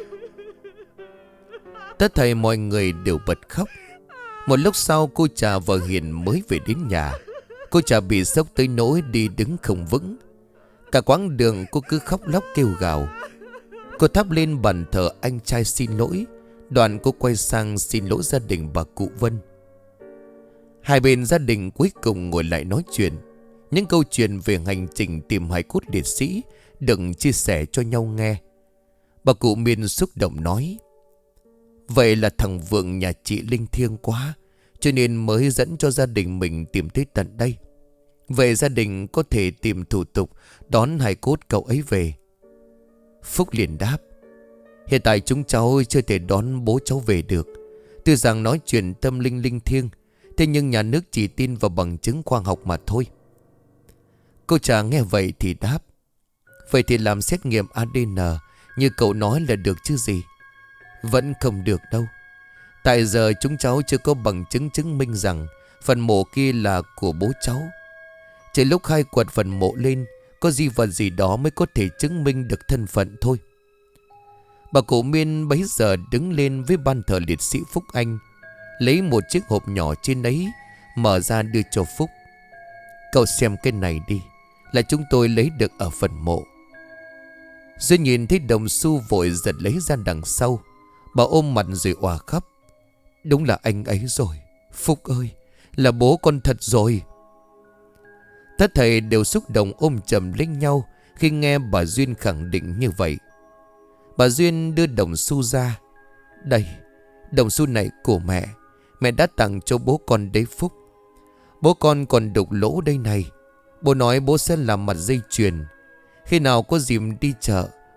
Tất thảy mọi người đều bật khóc. Một lúc sau cô Trà và Hiền mới về đến nhà. Cô Trà bị sốc tới nỗi đi đứng không vững. Cả quãng đường cô cứ khóc lóc kêu gào. Cô thắp lên bàn thờ anh trai xin lỗi. Đoạn cô quay sang xin lỗi gia đình bà cụ Vân. Hai bên gia đình cuối cùng ngồi lại nói chuyện. Những câu chuyện về hành trình tìm hài cốt liệt sĩ đừng chia sẻ cho nhau nghe. Bà cụ Miên xúc động nói: Vậy là thằng Vượng nhà chị linh thiêng quá, cho nên mới dẫn cho gia đình mình tìm tới tận đây. Vậy gia đình có thể tìm thủ tục đón hài cốt cậu ấy về. Phúc liền đáp: Hiện tại chúng cháu chưa thể đón bố cháu về được. Tuy rằng nói chuyện tâm linh linh thiêng, thế nhưng nhà nước chỉ tin vào bằng chứng khoa học mà thôi. Cô Trà nghe vậy thì đáp: Vậy thì làm xét nghiệm a đê en như cậu nói là được chứ gì? Vẫn không được đâu. Tại giờ chúng cháu chưa có bằng chứng chứng minh rằng phần mộ kia là của bố cháu. Chỉ lúc khai quật phần mộ lên, có di vật gì đó mới có thể chứng minh được thân phận thôi. Bà cụ Miên bấy giờ đứng lên với ban thờ liệt sĩ Phúc Anh, lấy một chiếc hộp nhỏ trên ấy, mở ra đưa cho Phúc. Cậu xem cái này đi, là chúng tôi lấy được ở phần mộ. Rồi nhìn thấy đồng xu vội giật lấy ra đằng sau. Bà ôm mặt rồi òa khóc: Đúng là anh ấy rồi, Phúc ơi, là bố con thật rồi. Tất thầy đều xúc động ôm chầm lấy nhau khi nghe bà Duyên khẳng định như vậy. Bà Duyên đưa đồng xu ra. Đây, đồng xu này của mẹ. Mẹ đã tặng cho bố con đấy Phúc. Bố con còn đục lỗ đây này. Bố nói bố sẽ làm mặt dây chuyền. Khi nào có dịp đi chợ,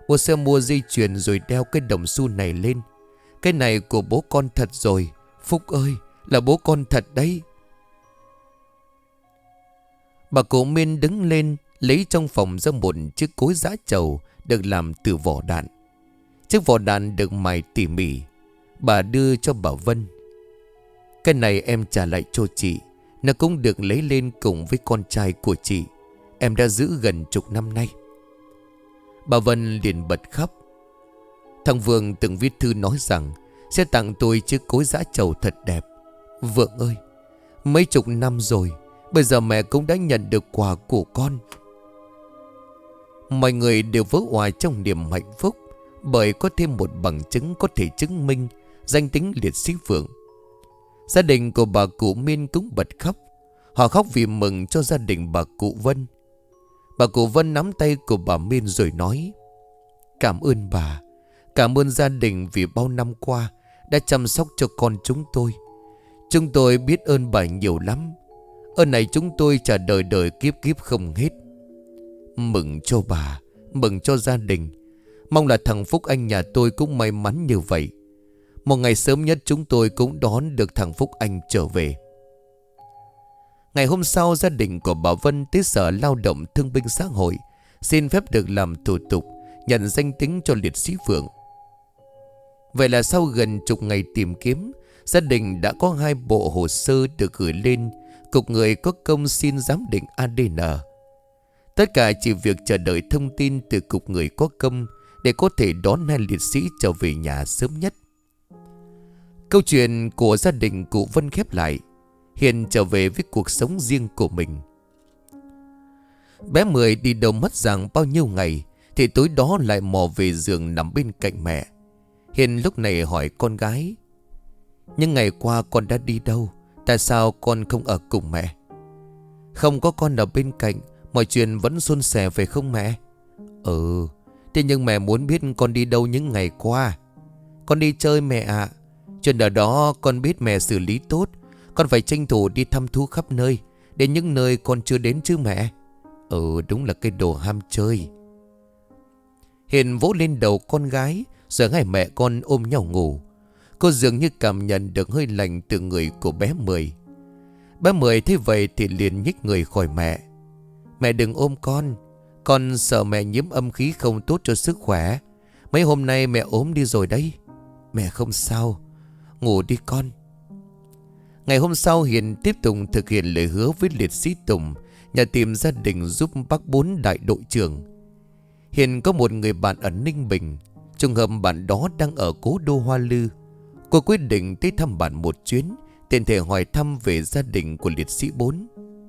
Ô sẽ mua dây chuyền rồi đeo cái đồng xu này lên. Cái này của bố con thật rồi. Phúc ơi, là bố con thật đấy. Bà cụ Miên đứng lên, lấy trong phòng ra một chiếc cối giã trầu được làm từ vỏ đạn. Chiếc vỏ đạn được mài tỉ mỉ. Bà đưa cho bà Vân. Cái này em trả lại cho chị. Nó cũng được lấy lên cùng với con trai của chị. Em đã giữ gần chục năm nay. Bà Vân liền bật khóc. Thằng Vượng từng viết thư nói rằng sẽ tặng tôi chiếc cối giã trầu thật đẹp. Vượng ơi, mấy chục năm rồi, bây giờ mẹ cũng đã nhận được quà của con. Mọi người đều vỡ òa trong niềm hạnh phúc, bởi có thêm một bằng chứng có thể chứng minh danh tính liệt sĩ Vượng. Gia đình của bà cụ Miên cũng bật khóc. Họ khóc vì mừng cho gia đình bà cụ Vân. Bà cụ Vân nắm tay của bà Miên rồi nói: Cảm ơn bà. Cảm ơn gia đình vì bao năm qua đã chăm sóc cho con chúng tôi. Chúng tôi biết ơn bà nhiều lắm. Ơn này chúng tôi trả đời đời kiếp kiếp không hết. Mừng cho bà, mừng cho gia đình. Mong là thằng Phúc Anh nhà tôi cũng may mắn như vậy. Một ngày sớm nhất chúng tôi cũng đón được thằng Phúc Anh trở về. Ngày hôm sau, gia đình của bà Vân tới Sở Lao động Thương binh Xã hội xin phép được làm thủ tục nhận danh tính cho liệt sĩ Vượng. Vậy là sau gần chục ngày tìm kiếm, gia đình đã có hai bộ hồ sơ được gửi lên Cục Người có công xin giám định a đê en. Tất cả chỉ việc chờ đợi thông tin từ Cục Người có công để có thể đón hai liệt sĩ trở về nhà sớm nhất. Câu chuyện của gia đình cụ Vân khép lại. Hiền trở về với cuộc sống riêng của mình. Bé Mười đi đâu mất dạng bao nhiêu ngày thì tối đó lại mò về giường nằm bên cạnh mẹ. Hiền lúc này hỏi con gái: Nhưng ngày qua con đã đi đâu? Tại sao con không ở cùng mẹ? Không có con ở bên cạnh, mọi chuyện vẫn suôn sẻ phải không mẹ? Ừ, thế nhưng mẹ muốn biết con đi đâu những ngày qua. Con đi chơi mẹ ạ. À. Chuyện ở đó con biết mẹ xử lý tốt. Con phải tranh thủ đi thăm thú khắp nơi, đến những nơi con chưa đến chứ mẹ. Ừ, đúng là cái đồ ham chơi. Hiền vỗ lên đầu con gái, rồi hai mẹ con ôm nhau ngủ. Cô dường như cảm nhận được hơi lạnh từ người của bé Mười. Bé Mười thấy vậy thì liền nhích người khỏi mẹ. Mẹ đừng ôm con. Con sợ mẹ nhiễm âm khí không tốt cho sức khỏe. Mấy hôm nay mẹ ốm đi rồi đấy. Mẹ không sao. Ngủ đi con. Ngày hôm sau, Hiền tiếp tục thực hiện lời hứa với liệt sĩ Tùng, nhà tìm gia đình giúp bác Bốn đại đội trưởng. Hiền có một người bạn ở Ninh Bình. Trùng hợp bạn đó đang ở cố đô Hoa Lư. Cô quyết định tới thăm bạn một chuyến, tiện thể hỏi thăm về gia đình của liệt sĩ Bốn.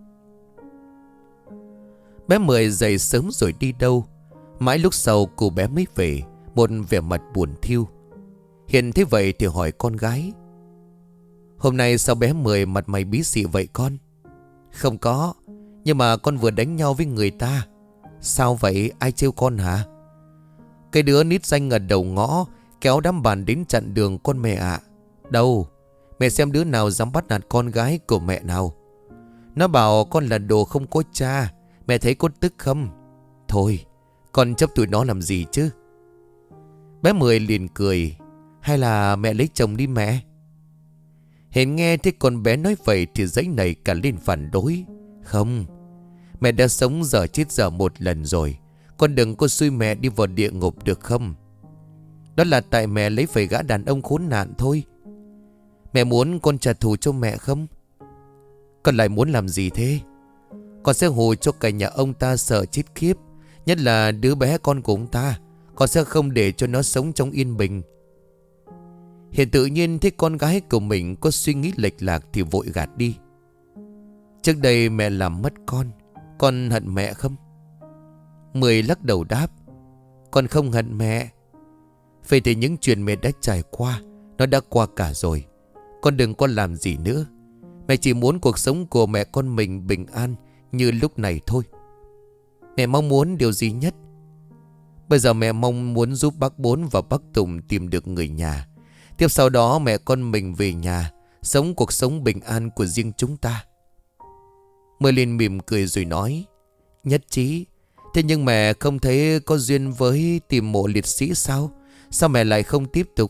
Bé Mười dậy sớm rồi đi đâu. Mãi lúc sau cô bé mới về, một vẻ mặt buồn thiu. Hiền thấy vậy thì hỏi con gái: Hôm nay sao bé Mười mặt mày bí xị vậy con? Không có, nhưng mà con vừa đánh nhau với người ta. Sao vậy, ai trêu con hả? Cái đứa nít danh ở đầu ngõ kéo đám bạn đến chặn đường con mẹ ạ. Đâu, mẹ xem đứa nào dám bắt nạt con gái của mẹ nào. Nó bảo con là đồ không có cha. Mẹ thấy có tức không? Thôi, con chấp tụi nó làm gì chứ? Bé Mười liền cười: Hay là mẹ lấy chồng đi mẹ? Hiền nghe thấy con bé nói vậy thì giấy nảy cả lên phản đối. Không, mẹ đã sống giờ chết giờ một lần rồi. Con đừng có xui mẹ đi vào địa ngục được không? Đó là tại mẹ lấy phải gã đàn ông khốn nạn thôi. Mẹ muốn con trả thù cho mẹ không? Con lại muốn làm gì thế? Con sẽ hù cho cả nhà ông ta sợ chết khiếp. Nhất là đứa bé con của ông ta. Con sẽ không để cho nó sống trong yên bình. Hiền tự nhiên thấy con gái của mình có suy nghĩ lệch lạc thì vội gạt đi. Trước đây mẹ làm mất con. Con hận mẹ không? Mười lắc đầu đáp: Con không hận mẹ. Vậy thì những chuyện mẹ đã trải qua, nó đã qua cả rồi. Con đừng có làm gì nữa. Mẹ chỉ muốn cuộc sống của mẹ con mình bình an như lúc này thôi. Mẹ mong muốn điều gì nhất? Bây giờ mẹ mong muốn giúp bác Bốn và bác Tùng tìm được người nhà. Tiếp sau đó mẹ con mình về nhà, sống cuộc sống bình an của riêng chúng ta. Mười liền mỉm cười rồi nói: Nhất trí. Thế nhưng mẹ không thấy có duyên với tìm mộ liệt sĩ sao? Sao mẹ lại không tiếp tục?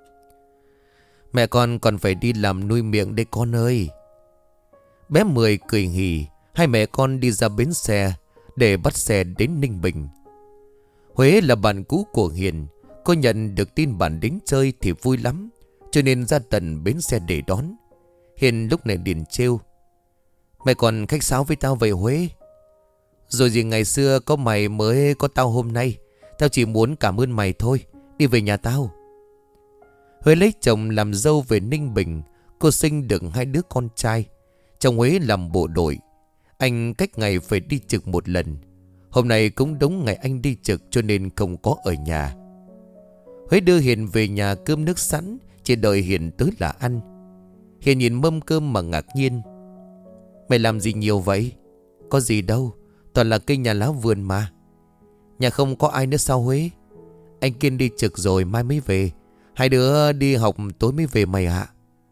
Mẹ con còn phải đi làm nuôi miệng đấy con ơi. Bé Mười cười hì. Hai mẹ con đi ra bến xe để bắt xe đến Ninh Bình. Huế là bạn cũ của Hiền. Cô nhận được tin bạn đến chơi thì vui lắm, cho nên ra tận bến xe để đón. Hiền lúc này liền trêu: mày còn khách sáo với tao về Huế? Rồi gì ngày xưa có mày mới có tao hôm nay. Tao chỉ muốn cảm ơn mày thôi. Đi về nhà tao. Huế lấy chồng làm dâu về Ninh Bình. Cô sinh được hai đứa con trai. Chồng Huế làm bộ đội. Anh cách ngày phải đi trực một lần. Hôm nay cũng đúng ngày anh đi trực, cho nên không có ở nhà. Huế đưa Hiền về nhà cơm nước sẵn, chỉ đợi Hiền tới là ăn. Hiền nhìn mâm cơm mà ngạc nhiên: mày làm gì nhiều vậy? Có gì đâu, toàn là cây nhà lá vườn mà. Nhà không có ai nữa sao Huế? Anh Kiên đi trực rồi, mai mới về. Hai đứa đi học tối mới về mày ạ.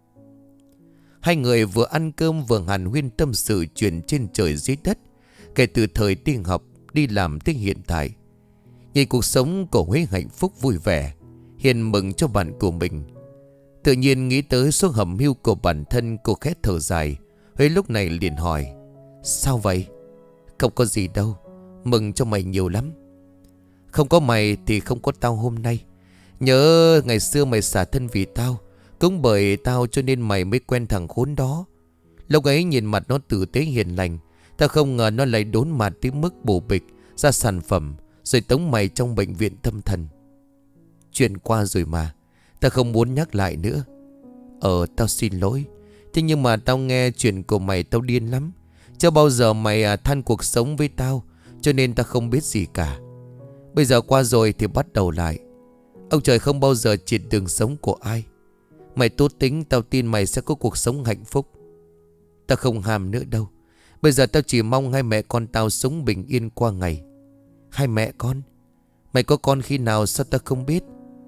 Hai người vừa ăn cơm vừa hàn huyên tâm sự chuyện trên trời dưới đất, kể từ thời đi học, đi làm tới hiện tại. Nhìn cuộc sống của Huế hạnh phúc vui vẻ, Hiền mừng cho bạn của mình. Tự nhiên nghĩ tới số hầm hưu của bản thân, cô khẽ thở dài. Huế lúc này liền hỏi: sao vậy? Không có gì đâu, mừng cho mày nhiều lắm. Không có mày thì không có tao hôm nay. Nhớ ngày xưa mày xả thân vì tao, cũng bởi tao cho nên mày mới quen thằng khốn đó. Lúc ấy nhìn mặt nó tử tế hiền lành, tao không ngờ nó lại đốn mặt tới mức bổ bịch ra sản phẩm, rồi tống mày trong bệnh viện tâm thần. Chuyện qua rồi mà, tao không muốn nhắc lại nữa. Ờ tao xin lỗi. Thế nhưng mà tao nghe chuyện của mày tao điên lắm. Chưa bao giờ mày à, than cuộc sống với tao, cho nên tao không biết gì cả. Bây giờ qua rồi thì bắt đầu lại. Ông trời không bao giờ chịt đường sống của ai. Mày tốt tính, tao tin mày sẽ có cuộc sống hạnh phúc. Tao không ham nữa đâu. Bây giờ tao chỉ mong hai mẹ con tao sống bình yên qua ngày. Hai mẹ con? Mày có con khi nào sao tao không biết?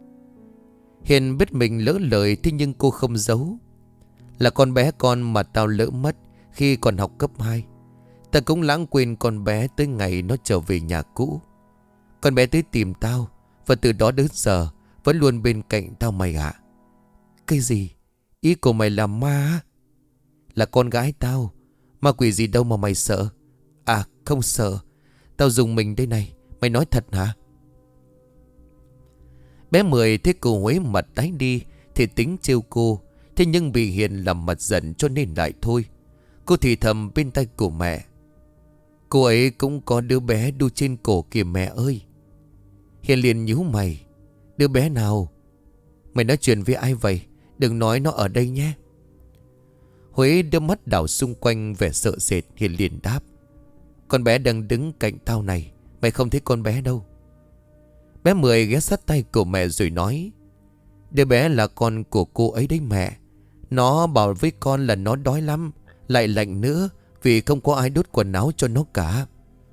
Hiền biết mình lỡ lời, thế nhưng cô không giấu. Là con bé con mà tao lỡ mất khi còn học cấp hai. Tao cũng lãng quên con bé tới ngày nó trở về nhà cũ. Con bé tới tìm tao, và từ đó đến giờ vẫn luôn bên cạnh tao mày ạ. Cái gì? Ý của mày là ma? Là con gái tao. Ma quỷ gì đâu mà mày sợ? À không sợ. Tao dùng mình đây này. Mày nói thật hả? Bé Mười thấy cô Huế mặt tái đi thì tính trêu cô. Thế nhưng bị Hiền làm mặt giận cho nên lại thôi. Cô thì thầm bên tay của mẹ: cô ấy cũng có đứa bé đu trên cổ kìa mẹ ơi. Hiền liền nhíu mày: đứa bé nào? Mày nói chuyện với ai vậy? Đừng nói nó ở đây nhé. Huế đưa mắt đảo xung quanh vẻ sợ sệt. Hiền liền đáp: con bé đang đứng cạnh tao này. Mày không thấy con bé đâu. Bé Mười ghé sát tay của mẹ rồi nói: đứa bé là con của cô ấy đấy mẹ. Nó bảo với con là nó đói lắm, lại lạnh nữa, vì không có ai đốt quần áo cho nó cả.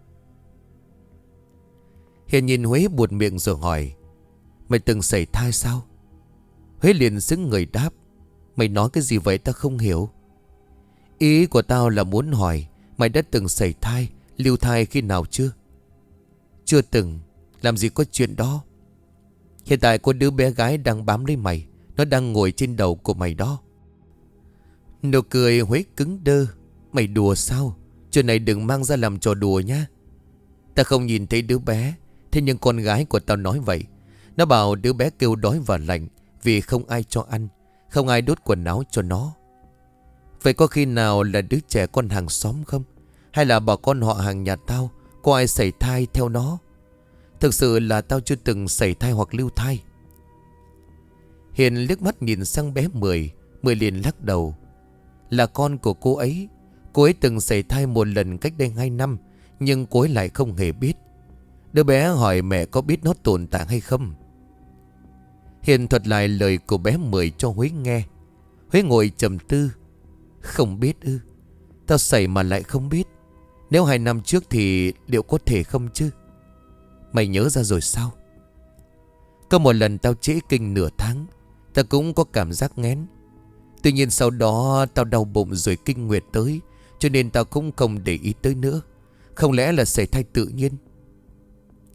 Hiền nhìn Huế buột miệng rồi hỏi: mày từng sảy thai sao? Huế liền sững người đáp: mày nói cái gì vậy tao không hiểu. Ý của tao là muốn hỏi mày đã từng sảy thai, lưu thai khi nào chưa? Chưa từng. Làm gì có chuyện đó. Hiện tại có đứa bé gái đang bám lấy mày. Nó đang ngồi trên đầu của mày đó. Nụ cười Huế cứng đơ. Mày đùa sao? Chuyện này đừng mang ra làm trò đùa nhá. Ta không nhìn thấy đứa bé, thế nhưng con gái của tao nói vậy. Nó bảo đứa bé kêu đói và lạnh vì không ai cho ăn, không ai đốt quần áo cho nó. Vậy có khi nào là đứa trẻ con hàng xóm không? Hay là bà con họ hàng nhà tao có ai sảy thai theo nó? Thực sự là tao chưa từng sảy thai hoặc lưu thai. Hiền liếc mắt nhìn sang bé Mười. Mười liền lắc đầu: là con của cô ấy. Cô ấy từng sảy thai một lần cách đây hai năm, nhưng cô ấy lại không hề biết. Đứa bé hỏi mẹ có biết nó tồn tại hay không. Hiền thuật lại lời của bé Mười cho Huế nghe. Huế ngồi trầm tư: không biết ư? Tao sảy mà lại không biết. Nếu hai năm trước thì liệu có thể không chứ? Mày nhớ ra rồi sao? Có một lần tao trễ kinh nửa tháng, tao cũng có cảm giác nghén. Tuy nhiên sau đó tao đau bụng rồi kinh nguyệt tới, cho nên tao cũng không để ý tới nữa. Không lẽ là sảy thai tự nhiên?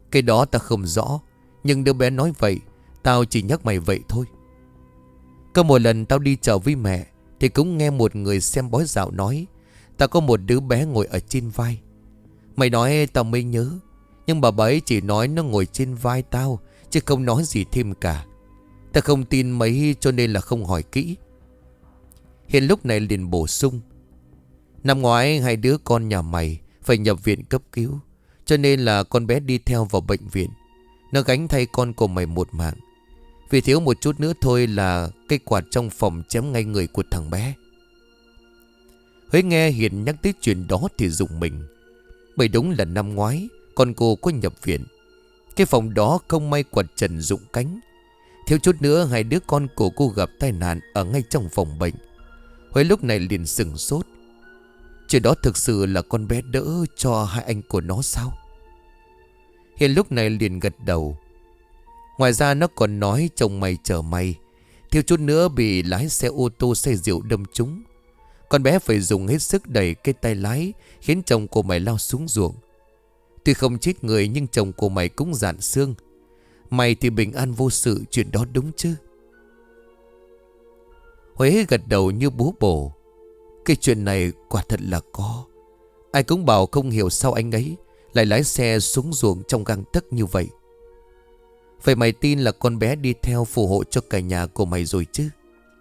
Cái đó ta không rõ, nhưng đứa bé nói vậy, tao chỉ nhắc mày vậy thôi. Có một lần tao đi chợ với mẹ thì cũng nghe một người xem bói dạo nói tao có một đứa bé ngồi ở trên vai. Mày nói tao mới nhớ, nhưng bà ấy chỉ nói nó ngồi trên vai tao, chứ không nói gì thêm cả. Tao không tin mấy cho nên là không hỏi kỹ. Hiền lúc này liền bổ sung: năm ngoái hai đứa con nhà mày phải nhập viện cấp cứu, cho nên là con bé đi theo vào bệnh viện. Nó gánh thay con của mày một mạng. Vì thiếu một chút nữa thôi là cây quạt trong phòng chém ngay người của thằng bé. Huế nghe Hiền nhắc tới chuyện đó thì rùng mình. Bởi đúng là năm ngoái con cô có nhập viện. Cái phòng đó không may quạt trần rụng cánh. Thiếu chút nữa hai đứa con của cô gặp tai nạn ở ngay trong phòng bệnh. Huế lúc này liền sừng sốt. Chuyện đó thực sự là con bé đỡ cho hai anh của nó sao? Hiền lúc này liền gật đầu. Ngoài ra nó còn nói chồng mày chở mày thiếu chút nữa bị lái xe ô tô say rượu đâm trúng. Con bé phải dùng hết sức đẩy cái tay lái, khiến chồng của mày lao xuống ruộng. Tuy không chết người nhưng chồng của mày cũng rạn xương. Mày thì bình an vô sự, chuyện đó đúng chứ? Huế gật đầu như búa bổ. Cái chuyện này quả thật là có. Ai cũng bảo không hiểu sao anh ấy lại lái xe xuống ruộng trong gang tấc như vậy. Vậy mày tin là con bé đi theo phù hộ cho cả nhà của mày rồi chứ?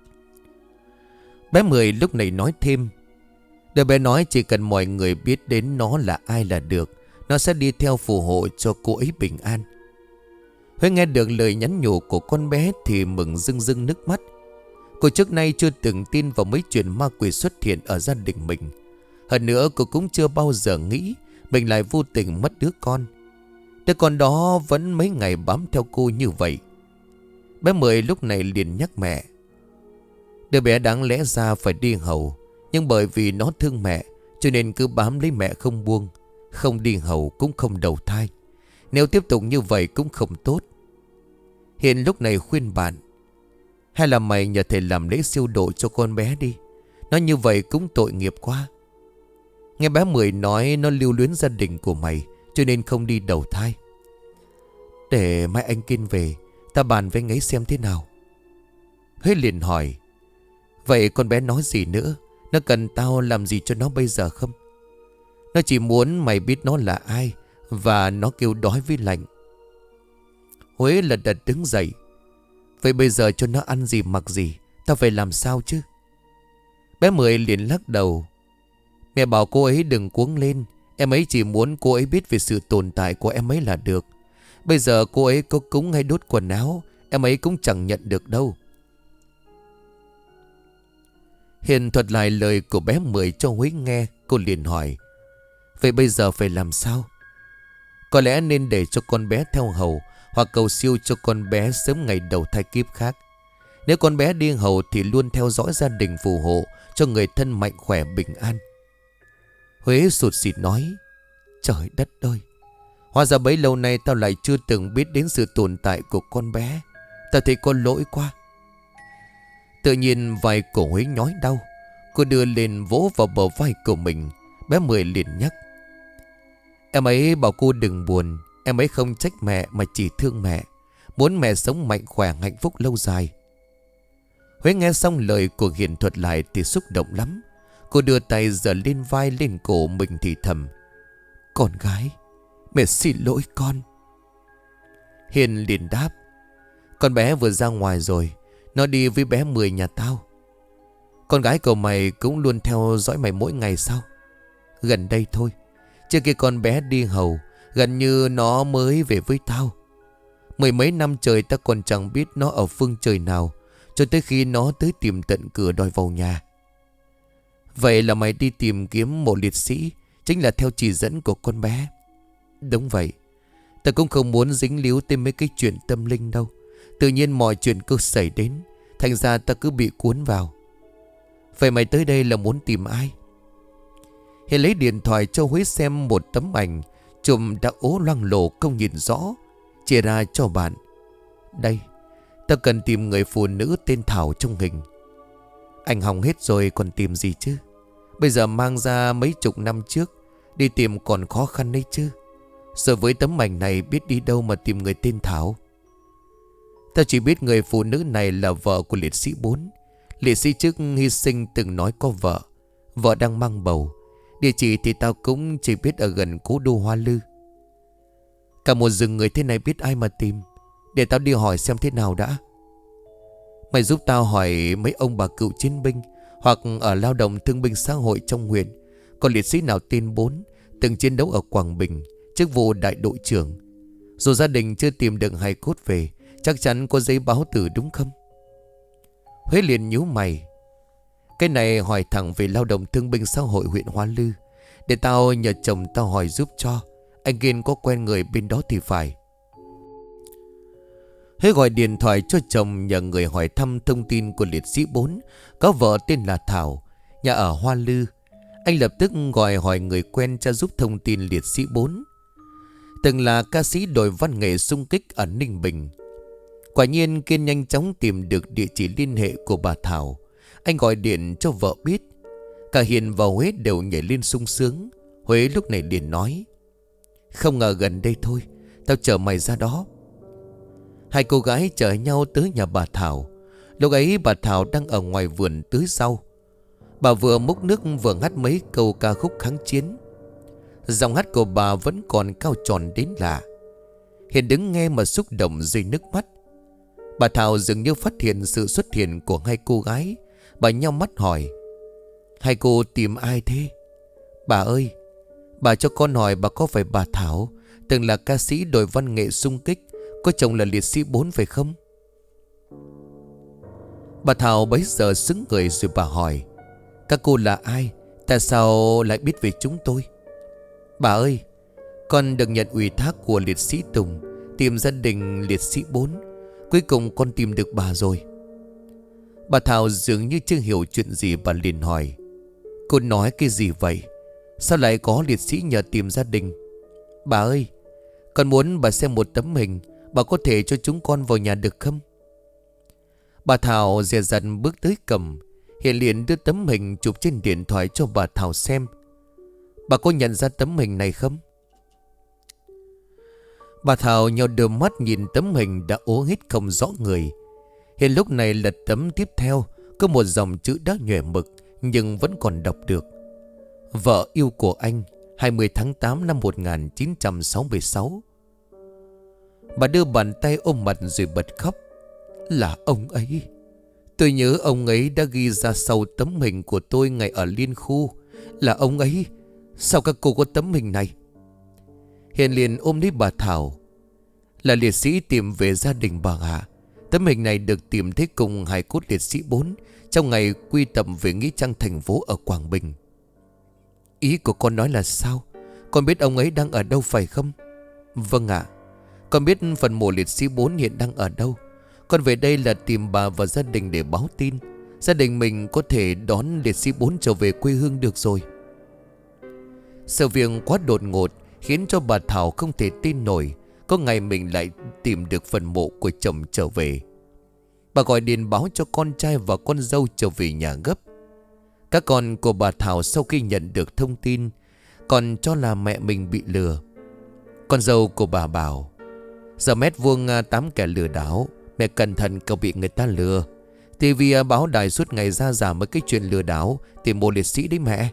Bé Mười lúc này nói thêm. Đứa bé nói chỉ cần mọi người biết đến nó là ai là được, nó sẽ đi theo phù hộ cho cô ấy bình an. Huế nghe được lời nhắn nhủ của con bé thì mừng rưng rưng nước mắt. Cô trước nay chưa từng tin vào mấy chuyện ma quỷ xuất hiện ở gia đình mình. Hơn nữa cô cũng chưa bao giờ nghĩ mình lại vô tình mất đứa con. Đứa con đó vẫn mấy ngày bám theo cô như vậy. Bé Mười lúc này liền nhắc mẹ. Đứa bé đáng lẽ ra phải đi hầu, nhưng bởi vì nó thương mẹ cho nên cứ bám lấy mẹ không buông. Không đi hầu cũng không đầu thai. Nếu tiếp tục như vậy cũng không tốt. Hiền lúc này khuyên bạn. Hay là mày nhờ thầy làm lễ siêu độ cho con bé đi. Nó như vậy cũng tội nghiệp quá. Nghe bé Mười nói nó lưu luyến gia đình của mày cho nên không đi đầu thai. Để mai anh Kiên về, ta bàn với anh ấy xem thế nào. Huế liền hỏi. Vậy con bé nói gì nữa? Nó cần tao làm gì cho nó bây giờ không? Nó chỉ muốn mày biết nó là ai, và nó kêu đói với lạnh. Huế lật đật đứng dậy. Vậy bây giờ cho nó ăn gì mặc gì, tao phải làm sao chứ? Bé Mười liền lắc đầu. Mẹ bảo cô ấy đừng cuống lên. Em ấy chỉ muốn cô ấy biết về sự tồn tại của em ấy là được. Bây giờ cô ấy có cúng hay đốt quần áo, em ấy cũng chẳng nhận được đâu. Hiền thuật lại lời của bé Mười cho Huế nghe. Cô liền hỏi. Vậy bây giờ phải làm sao? Có lẽ nên để cho con bé theo hầu, hoặc cầu siêu cho con bé sớm ngày đầu thai kiếp khác. Nếu con bé đi hầu thì luôn theo dõi gia đình phù hộ cho người thân mạnh khỏe bình an. Huế sụt sịt nói. Trời đất ơi, hóa ra bấy lâu nay tao lại chưa từng biết đến sự tồn tại của con bé. Tao thấy có lỗi quá. Tự nhiên vai của Huế nhói đau. Cô đưa lên vỗ vào bờ vai của mình. Bé Mười liền nhắc. Em ấy bảo cô đừng buồn. Em ấy không trách mẹ mà chỉ thương mẹ, muốn mẹ sống mạnh khỏe hạnh phúc lâu dài. Huế nghe xong lời của Hiền thuật lại thì xúc động lắm. Cô đưa tay giở lên vai lên cổ mình thì thầm. Con gái, mẹ xin lỗi con. Hiền liền đáp. Con bé vừa ra ngoài rồi, nó đi với bé Mười nhà tao. Con gái của mày cũng luôn theo dõi mày mỗi ngày sao? Gần đây thôi. Trước khi con bé đi hầu, gần như nó mới về với tao. Mười mấy năm trời ta còn chẳng biết nó ở phương trời nào, cho tới khi nó tới tìm tận cửa đòi vào nhà. Vậy là mày đi tìm kiếm một liệt sĩ, chính là theo chỉ dẫn của con bé. Đúng vậy. Ta cũng không muốn dính líu tới mấy cái chuyện tâm linh đâu. Tự nhiên mọi chuyện cứ xảy đến, thành ra ta cứ bị cuốn vào. Vậy mày tới đây là muốn tìm ai? Hiền lấy điện thoại cho Huế xem một tấm ảnh chụp đã ố loang lổ không nhìn rõ, chia ra cho bạn. Đây, ta cần tìm người phụ nữ tên Thảo trong hình. Ảnh hỏng hết rồi còn tìm gì chứ? Bây giờ mang ra mấy chục năm trước, đi tìm còn khó khăn đấy chứ. Rồi với tấm ảnh này biết đi đâu mà tìm người tên Thảo? Tao chỉ biết người phụ nữ này là vợ của liệt sĩ bốn. Liệt sĩ trước hy sinh từng nói có vợ. Vợ đang mang bầu. Địa chỉ thì tao cũng chỉ biết ở gần cố đô Hoa Lư. Cả một rừng người thế này biết ai mà tìm. Để tao đi hỏi xem thế nào đã. Mày giúp tao hỏi mấy ông bà cựu chiến binh hoặc ở lao động thương binh xã hội trong huyện có liệt sĩ nào tên Bốn từng chiến đấu ở Quảng Bình, chức vụ đại đội trưởng. Dù gia đình chưa tìm được hài cốt về, chắc chắn có giấy báo tử đúng không? Huế liền nhíu mày. Cái này hỏi thẳng về lao động thương binh xã hội huyện Hoa Lư. Để tao nhờ chồng tao hỏi giúp cho. Anh Kiên có quen người bên đó thì phải. Huế gọi điện thoại cho chồng nhờ người hỏi thăm thông tin của liệt sĩ Bốn có vợ tên là Thảo, nhà ở Hoa Lư. Anh lập tức gọi hỏi người quen cho giúp thông tin liệt sĩ Bốn từng là ca sĩ đội văn nghệ xung kích ở Ninh Bình. Quả nhiên Kiên nhanh chóng tìm được địa chỉ liên hệ của bà Thảo. Anh gọi điện cho vợ biết. Cả Hiền và Huế đều nhảy lên sung sướng. Huế lúc này liền nói: không ngờ gần đây thôi, tao chở mày ra đó. Hai cô gái chở nhau tới nhà bà Thảo. Lúc ấy bà Thảo đang ở ngoài vườn tưới rau. Bà vừa múc nước vừa hát mấy câu ca khúc kháng chiến. Giọng hát của bà vẫn còn cao tròn đến lạ. Hiền đứng nghe mà xúc động rơi nước mắt. Bà Thảo dường như phát hiện sự xuất hiện của hai cô gái. Bà nheo mắt hỏi: hai cô tìm ai thế? Bà ơi, bà cho con hỏi bà có phải bà Thảo từng là ca sĩ đội văn nghệ xung kích, có chồng là liệt sĩ Bốn phải không? Bà Thảo bấy giờ sững người rồi bà hỏi: các cô là ai? Tại sao lại biết về chúng tôi? Bà ơi, con được nhận ủy thác của liệt sĩ Tùng tìm gia đình liệt sĩ Bốn. Cuối cùng con tìm được bà rồi. Bà Thảo dường như chưa hiểu chuyện gì, bà liền hỏi: cô nói cái gì vậy? Sao lại có liệt sĩ nhờ tìm gia đình? Bà ơi, con muốn bà xem một tấm hình. Bà có thể cho chúng con vào nhà được không? Bà Thảo dè dặt bước tới cầm. Hiền liền đưa tấm hình chụp trên điện thoại cho bà Thảo xem. Bà có nhận ra tấm hình này không? Bà Thảo nheo đôi mắt nhìn tấm hình đã ố hết không rõ người. Hiền lúc này lật tấm tiếp theo. Có một dòng chữ đã nhòe mực nhưng vẫn còn đọc được: vợ yêu của anh, hai mươi tháng tám năm một nghìn chín trăm sáu mươi sáu. Bà đưa bàn tay ôm mặt rồi bật khóc. Là ông ấy. Tôi nhớ ông ấy đã ghi ra sau tấm hình của tôi ngày ở liên khu. Là ông ấy. Sao các cô có tấm hình này? Hiền liền ôm lấy bà Thảo. Là liệt sĩ tìm về gia đình bà ạ. Tấm hình này được tìm thấy cùng hài cốt liệt sĩ Bốn trong ngày quy tập về nghĩa trang thành phố ở Quảng Bình. Ý của con nói là sao? Con biết ông ấy đang ở đâu phải không? Vâng ạ. Con biết phần mộ liệt sĩ Bốn hiện đang ở đâu. Con về đây là tìm bà và gia đình để báo tin. Gia đình mình có thể đón liệt sĩ Bốn trở về quê hương được rồi. Sự việc quá đột ngột khiến cho bà Thảo không thể tin nổi có ngày mình lại tìm được phần mộ của chồng trở về. Bà gọi điện báo cho con trai và con dâu trở về nhà gấp. Các con của bà Thảo sau khi nhận được thông tin còn cho là mẹ mình bị lừa. Con dâu của bà bảo: giờ mét vuông tám kẻ lừa đảo, mẹ cẩn thận cậu bị người ta lừa. ti vi báo đài suốt ngày ra giả mấy cái chuyện lừa đảo tìm mộ liệt sĩ đấy mẹ.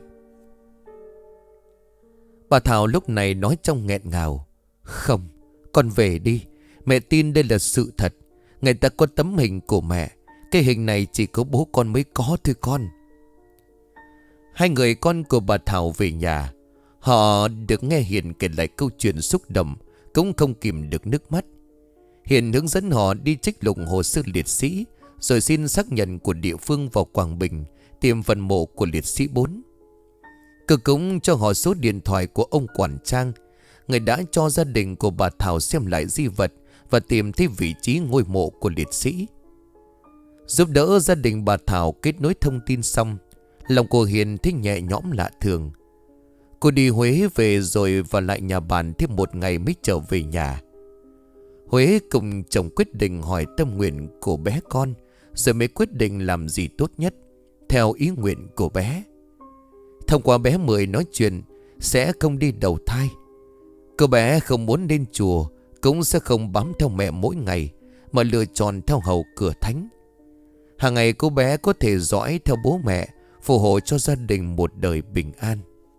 Bà Thảo lúc này nói trong nghẹn ngào: không, con về đi. Mẹ tin đây là sự thật. Người ta có tấm hình của mẹ. Cái hình này chỉ có bố con mới có thôi con. Hai người con của bà Thảo về nhà. Họ được nghe Hiền kể lại câu chuyện xúc động, cũng không kìm được nước mắt. Hiền hướng dẫn họ đi trích lục hồ sơ liệt sĩ, rồi xin xác nhận của địa phương vào Quảng Bình tìm phần mộ của liệt sĩ Bốn. Cứ cũng cho họ số điện thoại của ông quản trang, người đã cho gia đình của bà Thảo xem lại di vật và tìm thấy vị trí ngôi mộ của liệt sĩ. Giúp đỡ gia đình bà Thảo kết nối thông tin xong, lòng cô Hiền thấy nhẹ nhõm lạ thường. Cô đi Huế về rồi vào lại nhà bạn thêm một ngày mới trở về nhà. Huế cùng chồng quyết định hỏi tâm nguyện của bé con, rồi mới quyết định làm gì tốt nhất theo ý nguyện của bé. Thông qua bé Mười nói chuyện sẽ không đi đầu thai. Cô bé không muốn lên chùa, cũng sẽ không bám theo mẹ mỗi ngày, mà lựa chọn theo hầu cửa thánh. Hàng ngày cô bé có thể dõi theo bố mẹ, phù hộ cho gia đình một đời bình an.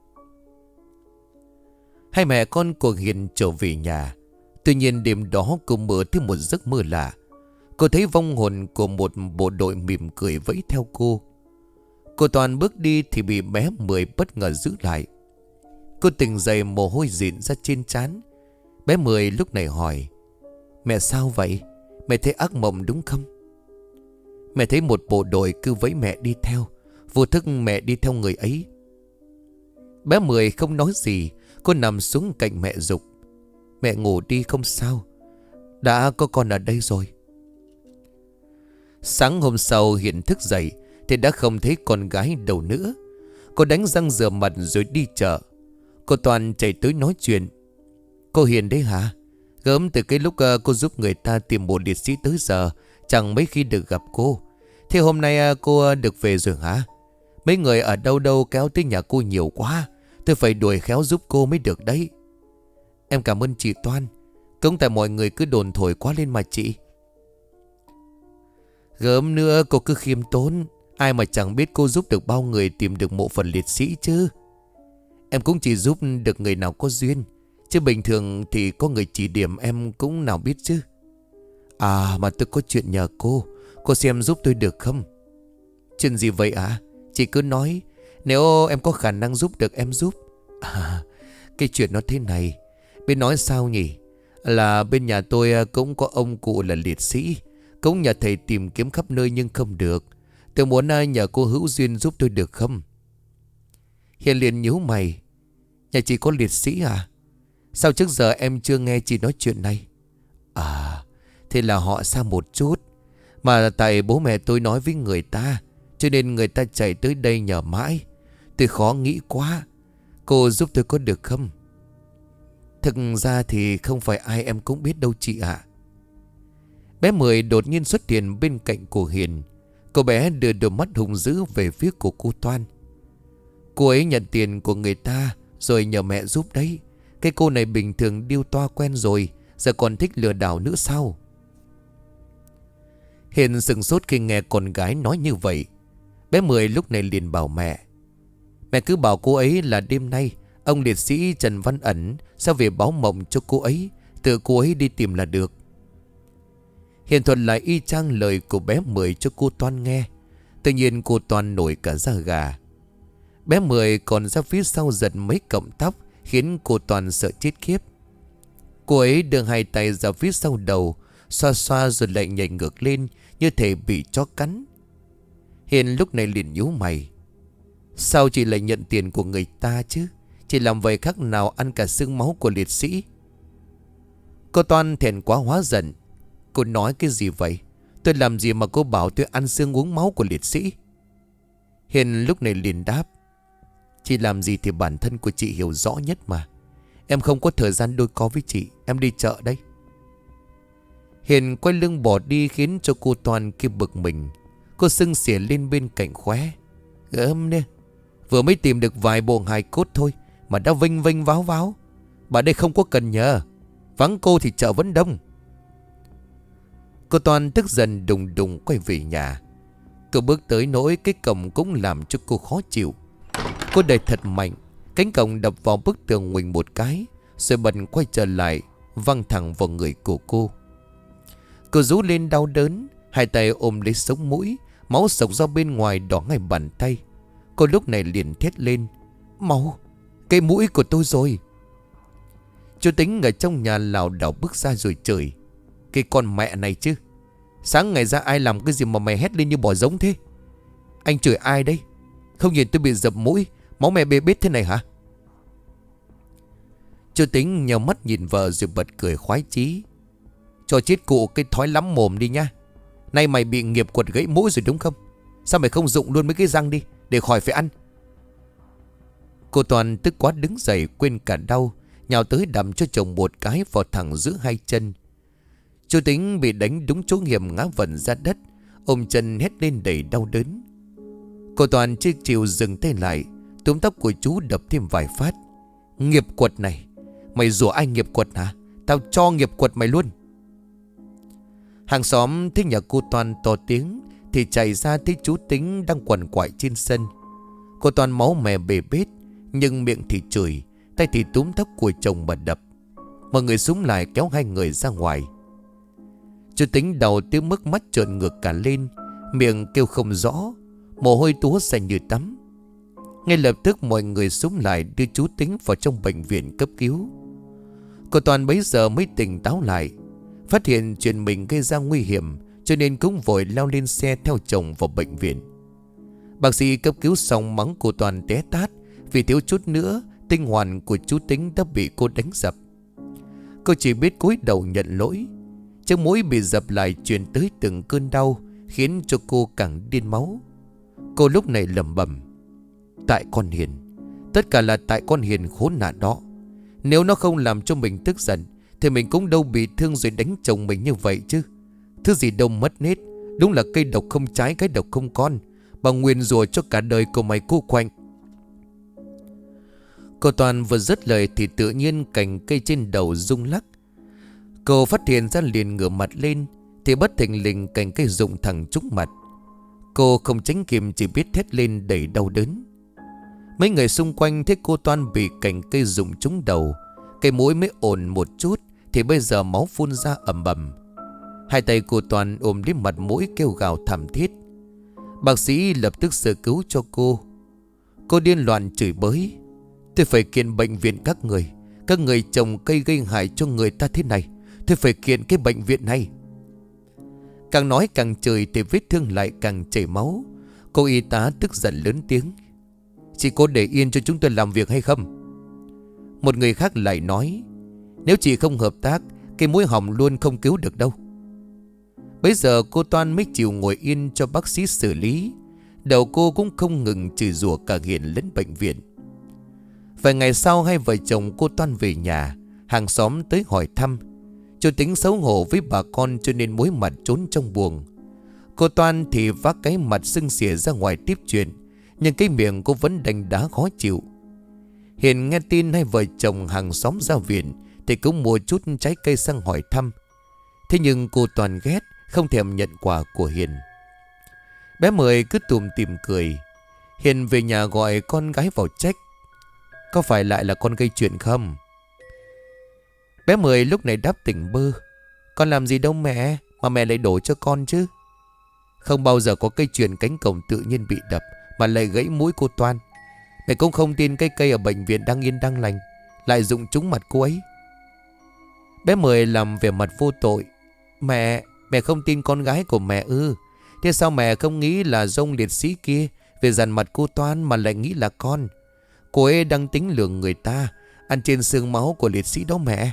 Hai mẹ con của Hiền trở về nhà. Tuy nhiên đêm đó cô mơ thấy một giấc mơ lạ. Cô thấy vong hồn của một bộ đội mỉm cười vẫy theo cô. Cô Toàn bước đi thì bị bé Mười bất ngờ giữ lại. Cô tỉnh dậy, mồ hôi rịn ra trên trán. Bé Mười lúc này hỏi: "Mẹ sao vậy? Mẹ thấy ác mộng đúng không?" "Mẹ thấy một bộ đội cứ vẫy mẹ đi theo. Vô thức mẹ đi theo người ấy." Bé Mười không nói gì. Cô nằm xuống cạnh mẹ giục: "Mẹ ngủ đi không sao. Đã có con ở đây rồi." Sáng hôm sau Hiền thức dậy thì đã không thấy con gái đâu nữa. Cô đánh răng rửa mặt rồi đi chợ. Cô Toàn chạy tới nói chuyện: "Cô Hiền đấy hả? Gớm từ cái lúc uh, cô giúp người ta tìm một liệt sĩ tới giờ chẳng mấy khi được gặp cô. Thế hôm nay uh, cô uh, được về rồi hả? Mấy người ở đâu đâu kéo tới nhà cô nhiều quá. Tôi phải đuổi khéo giúp cô mới được đấy." "Em cảm ơn chị Toan. Cũng tại mọi người cứ đồn thổi quá lên mà chị." "Gớm nữa cô cứ khiêm tốn. Ai mà chẳng biết cô giúp được bao người tìm được mộ phần liệt sĩ chứ. Em cũng chỉ giúp được người nào có duyên, chứ bình thường thì có người chỉ điểm em cũng nào biết chứ. À mà tôi có chuyện nhờ cô. Cô xem giúp tôi được không?" "Chuyện gì vậy ạ? À? Chị cứ nói. Nếu em có khả năng giúp được em giúp." "À, cái chuyện nó thế này. Biết nói sao nhỉ? Là bên nhà tôi cũng có ông cụ là liệt sĩ. Cũng nhờ thầy tìm kiếm khắp nơi nhưng không được. Tôi muốn nhờ cô hữu duyên giúp tôi được không?" Hiền liền nhíu mày: "Nhà chị có liệt sĩ à? Sao trước giờ em chưa nghe chị nói chuyện này?" "À, thế là họ xa một chút. Mà tại bố mẹ tôi nói với người ta, cho nên người ta chạy tới đây nhờ mãi. Tôi khó nghĩ quá. Cô giúp tôi có được không?" "Thực ra thì không phải ai em cũng biết đâu chị ạ." Bé Mười đột nhiên xuất hiện bên cạnh cô Hiền. Cô bé đưa đôi mắt hung dữ về phía của cô Toan. "Cô ấy nhận tiền của người ta rồi nhờ mẹ giúp đấy. Cái cô này bình thường điêu toa quen rồi, giờ còn thích lừa đảo nữa sao?" Hiền sừng sốt khi nghe con gái nói như vậy. Bé Mười lúc này liền bảo mẹ: "Mẹ cứ bảo cô ấy là đêm nay ông liệt sĩ Trần Văn Ẩn sẽ về báo mộng cho cô ấy. Tự cô ấy đi tìm là được." Hiền thuật lại y chang lời của bé Mười cho cô Toan nghe. Tự nhiên cô Toan nổi cả da gà. Bé Mười còn ra phía sau giật mấy cọng tóc, khiến cô Toan sợ chết khiếp. Cô ấy đưa hai tay ra phía sau đầu, xoa xoa rồi lại nhảy ngược lên như thể bị chó cắn. Hiền lúc này liền nhíu mày: "Sao chị lại nhận tiền của người ta chứ? Chị làm vậy khác nào ăn cả xương máu của liệt sĩ?" Cô Toan thẹn quá hóa giận: "Cô nói cái gì vậy? Tôi làm gì mà cô bảo tôi ăn xương uống máu của liệt sĩ?" Hiền lúc này liền đáp: "Chị làm gì thì bản thân của chị hiểu rõ nhất mà. Em không có thời gian đôi co với chị. Em đi chợ đây." Hiền quay lưng bỏ đi khiến cho cô Toan kia bực mình. Cô sưng xỉa lên bên cạnh khóe: "Gớm nè, vừa mới tìm được vài bộ hài cốt thôi mà đã vênh vênh váo váo. Bà đây không có cần nhờ. Vắng cô thì chợ vẫn đông." Cô Toan tức giận đùng đùng quay về nhà. Cô bước tới nỗi cái cổng cũng làm cho cô khó chịu. Cô đẩy thật mạnh, cánh cổng đập vào bức tường nguỳnh một cái, rồi bật quay trở lại, văng thẳng vào người của cô. Cô rú lên đau đớn, hai tay ôm lấy sống mũi, máu sộc ra bên ngoài đỏ ngay bàn tay. Cô lúc này liền thét lên: "Máu! Cái mũi của tôi rồi!" Chú Tính ở trong nhà lảo đảo bước ra rồi chửi: "Cái con mẹ này chứ! Sáng ngày ra ai làm cái gì mà mày hét lên như bò giống thế? Anh chửi ai đây? Không nhìn tôi bị dập mũi, máu mẹ bê bết thế này hả?" Chú Tính nhào mắt nhìn vợ rồi bật cười khoái chí: "Cho chết cụ cái thói lắm mồm đi nha. Nay mày bị nghiệp quật gãy mũi rồi đúng không? Sao mày không rụng luôn mấy cái răng đi để khỏi phải ăn?" Cô Toàn tức quá đứng dậy quên cả đau, nhào tới đầm cho chồng một cái vào thẳng giữa hai chân. Chú Tính bị đánh đúng chỗ hiểm, ngã vần ra đất, ôm chân hét lên đầy đau đớn. Cô Toàn chưa chịu dừng tay lại, túm tóc của chú đập thêm vài phát: "Nghiệp quật này, Mày rủa ai nghiệp quật hả? Tao cho nghiệp quật mày luôn. Hàng xóm thấy nhà cô Toan to tiếng thì chạy ra thấy chú Tính đang quằn quại trên sân. Cô Toan máu mè bề bết, nhưng miệng thì chửi, tay thì túm tóc của chồng mà đập. Mọi người xúm lại kéo hai người ra ngoài. Chú Tính đầu tới mức mắt trợn ngược cả lên, miệng kêu không rõ, mồ hôi túa xanh như tắm. Ngay lập tức mọi người xúm lại đưa chú Tính vào trong bệnh viện cấp cứu. Cô Toàn bấy giờ mới tỉnh táo lại, phát hiện chuyện mình gây ra nguy hiểm, cho nên cũng vội lao lên xe theo chồng vào bệnh viện. Bác sĩ cấp cứu xong mắng cô Toàn té tát vì thiếu chút nữa tinh hoàn của chú Tính đã bị cô đánh dập. Cô chỉ biết cúi đầu nhận lỗi. Chiếc mũi bị dập lại truyền tới từng cơn đau, khiến cho cô càng điên máu. Cô lúc này lẩm bẩm: tại con Hiền, tất cả là tại con Hiền khốn nạn đó. Nếu nó không làm cho mình tức giận thì mình cũng đâu bị thương rồi đánh chồng mình như vậy chứ. Thứ gì đâu mất hết, đúng là cây độc không trái cái độc không con. Bà nguyền rủa cho cả đời của mày cô quạnh. Cô Toàn vừa dứt lời thì tự nhiên cành cây trên đầu rung lắc. Cô phát hiện ra liền ngửa mặt lên thì bất thình lình cành cây rụng thẳng trúng mặt. Cô không tránh kịp, chỉ biết thét lên đầy đau đớn. Mấy người xung quanh thấy cô Toan bị cành cây rụng trúng đầu, cây mũi mới ổn một chút thì bây giờ máu phun ra ầm ầm. Hai tay cô Toan ôm lấy mặt mũi kêu gào thảm thiết. Bác sĩ lập tức sơ cứu cho cô. Cô điên loạn chửi bới: tôi phải kiện bệnh viện các người. Các người trồng cây gây hại cho người ta thế này, tôi phải kiện cái bệnh viện này. Càng nói càng chửi thì vết thương lại càng chảy máu. Cô y tá tức giận lớn tiếng: chị có để yên cho chúng tôi làm việc hay không? Một người khác lại nói: nếu chị không hợp tác, cái mũi họng luôn không cứu được đâu. Bây giờ cô Toan mới chịu ngồi yên cho bác sĩ xử lý. Đầu cô cũng không ngừng chửi rủa cả Hiền lẫn bệnh viện. Vài ngày sau, hai vợ chồng cô Toan về nhà. Hàng xóm tới hỏi thăm. Chú Tính xấu hổ với bà con cho nên muối mặt trốn trong buồng. Cô Toan thì vác cái mặt sưng xỉa ra ngoài tiếp chuyện, nhưng cái miệng cô vẫn đành đá khó chịu. Hiền nghe tin hai vợ chồng hàng xóm ra viện thì cũng mua chút trái cây sang hỏi thăm. Thế nhưng cô Toàn ghét, không thèm nhận quà của Hiền. Bé Mười cứ tùm tìm cười. Hiền về nhà gọi con gái vào trách: có phải lại là con gây chuyện không? Bé Mười lúc này đáp tỉnh bơ: con làm gì đâu mẹ, mà mẹ lại đổ cho con chứ. Không bao giờ có cây chuyền cánh cổng tự nhiên bị đập mà lại gãy mũi cô Toan. Mẹ cũng không tin cây cây ở bệnh viện đang yên đang lành lại rụng trúng mặt cô ấy. Bé Mười làm vẻ mặt vô tội: Mẹ, mẹ không tin con gái của mẹ ư? Thế sao mẹ không nghĩ là dông liệt sĩ kia về dằn mặt cô Toan mà lại nghĩ là con? Cô ấy đang tính lừa người ta, ăn trên xương máu của liệt sĩ đó mẹ.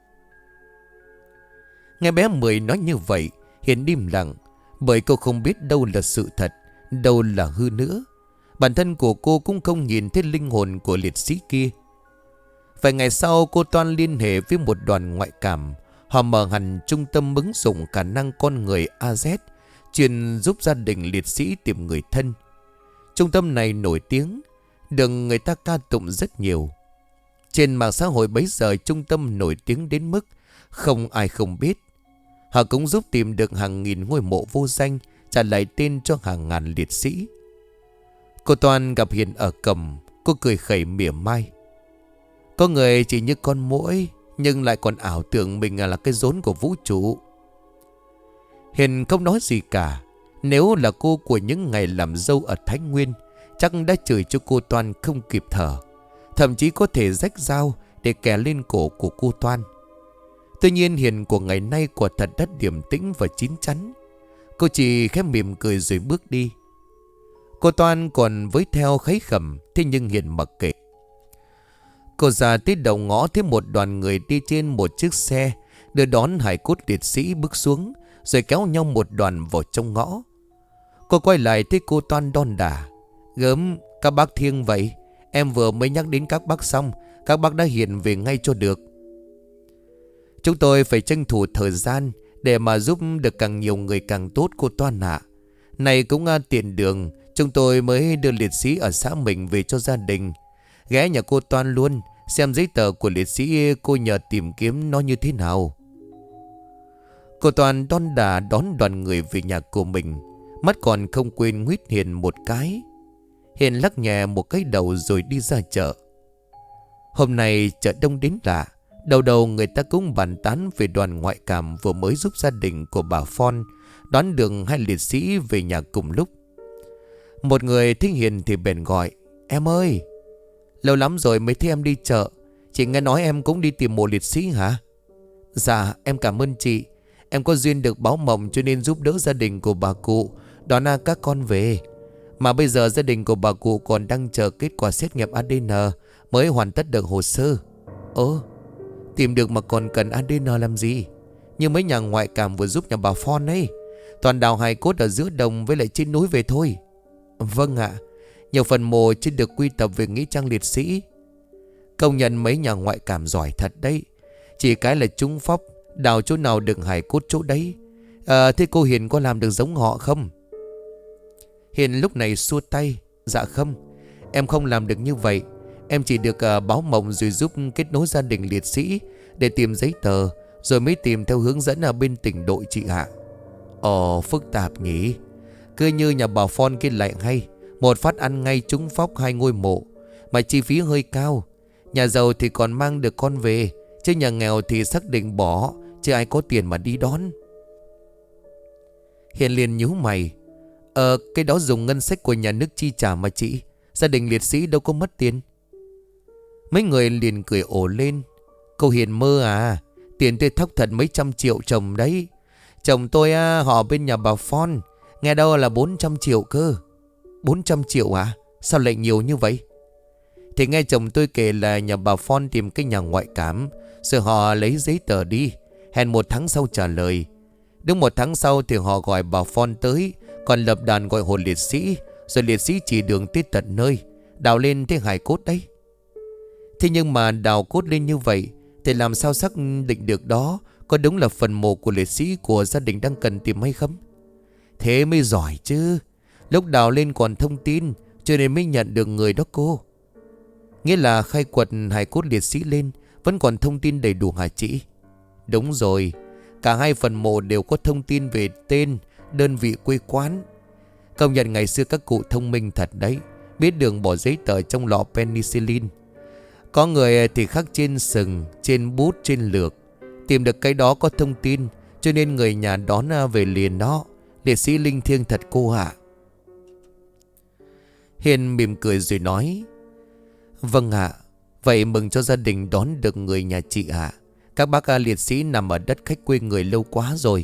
Nghe bé Mười nói như vậy, Hiền im lặng, bởi cô không biết đâu là sự thật, đâu là hư nữa. Bản thân của cô cũng không nhìn thấy linh hồn của liệt sĩ kia. Vài ngày sau, cô Toan liên hệ với một đoàn ngoại cảm. Họ mở hẳn trung tâm ứng dụng khả năng con người a zét, chuyên giúp gia đình liệt sĩ tìm người thân. Trung tâm này nổi tiếng, được người ta ca tụng rất nhiều. Trên mạng xã hội bấy giờ, trung tâm nổi tiếng đến mức không ai không biết. Họ cũng giúp tìm được hàng nghìn ngôi mộ vô danh, trả lại tên cho hàng ngàn liệt sĩ. Cô Toan gặp Hiền ở cổng. Cô cười khẩy mỉa mai: có người chỉ như con muỗi, nhưng lại còn ảo tưởng mình là cái rốn của vũ trụ. Hiền không nói gì cả. Nếu là cô của những ngày làm dâu ở Thái Nguyên, chắc đã chửi cho cô Toan không kịp thở, thậm chí có thể rách dao để kè lên cổ của cô Toan. Tuy nhiên Hiền của ngày nay quả thật đã điềm tĩnh và chín chắn. Cô chỉ khẽ mỉm cười rồi bước đi. Cô Toan còn với theo khấy khẩm, thế nhưng Hiền mặc kệ. Cô ra tới đầu ngõ thấy một đoàn người đi trên một chiếc xe đưa đón hài cốt liệt sĩ bước xuống, rồi kéo nhau một đoàn vào trong ngõ. Cô quay lại thấy cô Toan đon đả: gớm, các bác thiêng vậy. Em vừa mới nhắc đến các bác xong, các bác đã hiện về ngay cho được. Chúng tôi phải tranh thủ thời gian để mà giúp được càng nhiều người càng tốt cô Toan ạ. Này cũng à, tiện đường, chúng tôi mới đưa liệt sĩ ở xã mình về cho gia đình. Ghé nhà cô Toan luôn, xem giấy tờ của liệt sĩ cô nhờ tìm kiếm nó như thế nào. Cô Toàn đon đà đón đoàn người về nhà của mình, mắt còn không quên nguyết Hiền một cái. Hiền lắc nhẹ một cái đầu rồi đi ra chợ. Hôm nay chợ đông đến lạ. Đầu đầu người ta cũng bàn tán về đoàn ngoại cảm vừa mới giúp gia đình của bà Phon đón được hai liệt sĩ về nhà cùng lúc. Một người thích Hiền thì bèn gọi: "Em ơi, lâu lắm rồi mới thấy em đi chợ. Chị nghe nói em cũng đi tìm mộ liệt sĩ hả?" "Dạ em cảm ơn chị. Em có duyên được báo mộng cho nên giúp đỡ gia đình của bà cụ đón các con về. Mà bây giờ gia đình của bà cụ còn đang chờ kết quả xét nghiệm a đê en mới hoàn tất được hồ sơ." "Ơ, tìm được mà còn cần a đê en làm gì? Như mấy nhà ngoại cảm vừa giúp nhà bà Phon ấy, toàn đào hài cốt ở giữa đồng với lại trên núi về thôi." "Vâng ạ, nhiều phần mộ chưa được quy tập về nghĩa trang liệt sĩ." "Công nhận mấy nhà ngoại cảm giỏi thật đấy. Chỉ cái là trúng phóc, đào chỗ nào được hài cốt chỗ đấy. À, thế cô Hiền có làm được giống họ không?" Hiền lúc này xua tay: "Dạ không, em không làm được như vậy. Em chỉ được uh, báo mộng rồi giúp kết nối gia đình liệt sĩ để tìm giấy tờ, rồi mới tìm theo hướng dẫn ở bên tỉnh đội chị ạ." "Ồ, phức tạp nhỉ. Cứ như nhà bà Phon kia lại hay, một phát ăn ngay trúng phóc hai ngôi mộ, mà chi phí hơi cao. Nhà giàu thì còn mang được con về, chứ nhà nghèo thì xác định bỏ, chứ ai có tiền mà đi đón." Hiền liền nhíu mày: Ờ cái đó dùng ngân sách của nhà nước chi trả mà chị. Gia đình liệt sĩ đâu có mất tiền." Mấy người liền cười ồ lên: "Cô Hiền mơ à. Tiền tôi thóc thật mấy trăm triệu chồng đấy. Chồng tôi à, họ bên nhà bà Phon, nghe đâu là bốn trăm triệu cơ." Bốn trăm triệu à? Sao lại nhiều như vậy?" "Thì nghe chồng tôi kể là nhà bà Phon tìm cái nhà ngoại cảm, rồi họ lấy giấy tờ đi, hẹn một tháng sau trả lời. Đúng một tháng sau thì họ gọi bà Phon tới, còn lập đàn gọi hồn liệt sĩ, rồi liệt sĩ chỉ đường tới tận nơi, đào lên thấy hài cốt đấy." "Thế nhưng mà đào cốt lên như vậy thì làm sao xác định được đó có đúng là phần mộ của liệt sĩ của gia đình đang cần tìm hay không?" "Thế mới giỏi chứ. Lúc đào lên còn thông tin, cho nên mới nhận được người đó cô." "Nghĩa là khai quật hài cốt liệt sĩ lên vẫn còn thông tin đầy đủ hả chị?" "Đúng rồi. Cả hai phần mộ đều có thông tin về tên, đơn vị quê quán. Công nhận ngày xưa các cụ thông minh thật đấy, biết đường bỏ giấy tờ trong lọ penicillin. Có người thì khắc trên sừng, trên bút, trên lược. Tìm được cái đó có thông tin, cho nên người nhà đón về liền đó. Liệt sĩ linh thiêng thật cô ạ." Hiền mỉm cười rồi nói: "Vâng ạ. Vậy mừng cho gia đình đón được người nhà chị ạ. Các bác liệt sĩ nằm ở đất khách quê người lâu quá rồi."